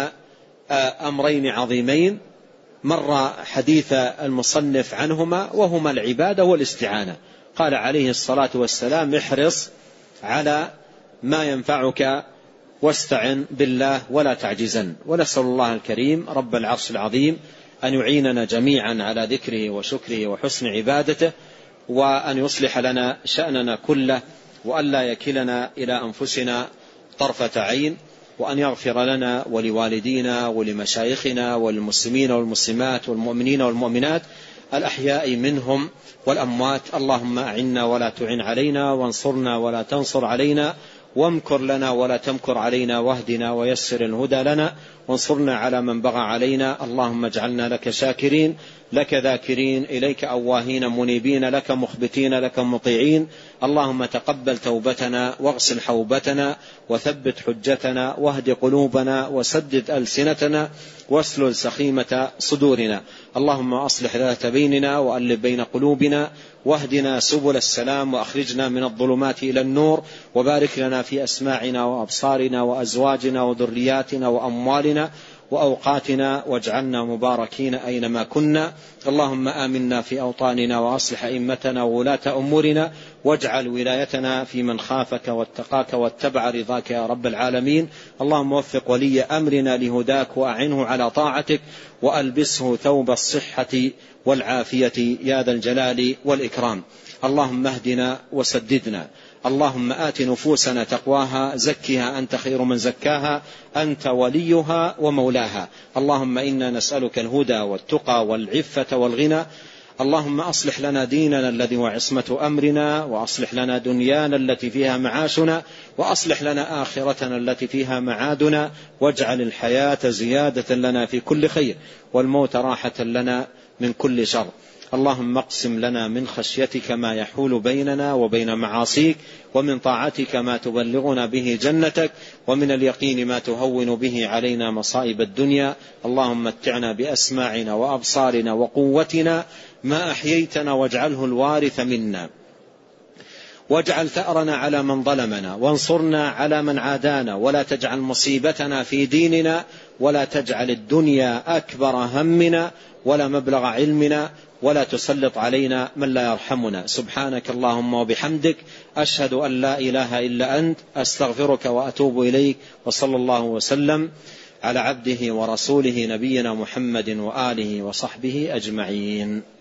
أمرين عظيمين مر حديث المصنف عنهما، وهما العبادة والاستعانة. قال عليه الصلاة والسلام: احرص على ما ينفعك واستعن بالله ولا تعجزن. ونسأل الله الكريم رب العرش العظيم أن يعيننا جميعا على ذكره وشكره وحسن عبادته، وأن يصلح لنا شأننا كله، وأن لا يكلنا إلى أنفسنا طرفة عين، وأن يغفر لنا ولوالدينا ولمشايخنا والمسلمين والمسلمات والمؤمنين والمؤمنات الأحياء منهم والأموات. اللهم أعنا ولا تعن علينا، وانصرنا ولا تنصر علينا، وامكر لنا ولا تمكر علينا، واهدنا ويسر الهدى لنا، وانصرنا على من بغى علينا. اللهم اجعلنا لك شاكرين، لك ذاكرين، إليك أواهين منيبين، لك مخبتين، لك مطيعين. اللهم تقبل توبتنا واغسل حوبتنا وثبت حجتنا واهد قلوبنا وسدد ألسنتنا واسلل سخيمة صدورنا. اللهم أصلح ذات بيننا وألف بين قلوبنا، واهدنا سبل السلام، وأخرجنا من الظلمات إلى النور، وبارك لنا في أسماعنا وأبصارنا وأزواجنا وذرياتنا وأموالنا وأوقاتنا، واجعلنا مباركين أينما كنا. اللهم آمنا في أوطاننا، وأصلح أئمتنا وولاة أمورنا، واجعل ولايتنا في من خافك واتقاك واتبع رضاك يا رب العالمين. اللهم وفق ولي أمرنا لهداك، وأعنه على طاعتك، وألبسه ثوب الصحة والعافية يا ذا الجلال والإكرام. اللهم اهدنا وسددنا. اللهم آت نفوسنا تقواها، زكها أنت خير من زكاها، أنت وليها ومولاها. اللهم إنا نسألك الهدى والتقى والعفة والغنى. اللهم أصلح لنا ديننا الذي هو عصمة أمرنا، وأصلح لنا دنيانا التي فيها معاشنا، وأصلح لنا آخرتنا التي فيها معادنا، واجعل الحياة زيادة لنا في كل خير، والموت راحة لنا من كل شر. اللهم اقسم لنا من خشيتك ما يحول بيننا وبين معاصيك، ومن طاعتك ما تبلغنا به جنتك، ومن اليقين ما تهون به علينا مصائب الدنيا. اللهم متعنا بأسماعنا وأبصارنا وقوتنا ما أحييتنا، واجعله الوارث منا، واجعل ثأرنا على من ظلمنا، وانصرنا على من عادانا، ولا تجعل مصيبتنا في ديننا، ولا تجعل الدنيا أكبر همنا ولا مبلغ علمنا، ولا تسلط علينا من لا يرحمنا. سبحانك اللهم وبحمدك، أشهد أن لا إله إلا أنت، أستغفرك وأتوب إليك. وصلى الله وسلم على عبده ورسوله نبينا محمد وآله وصحبه أجمعين.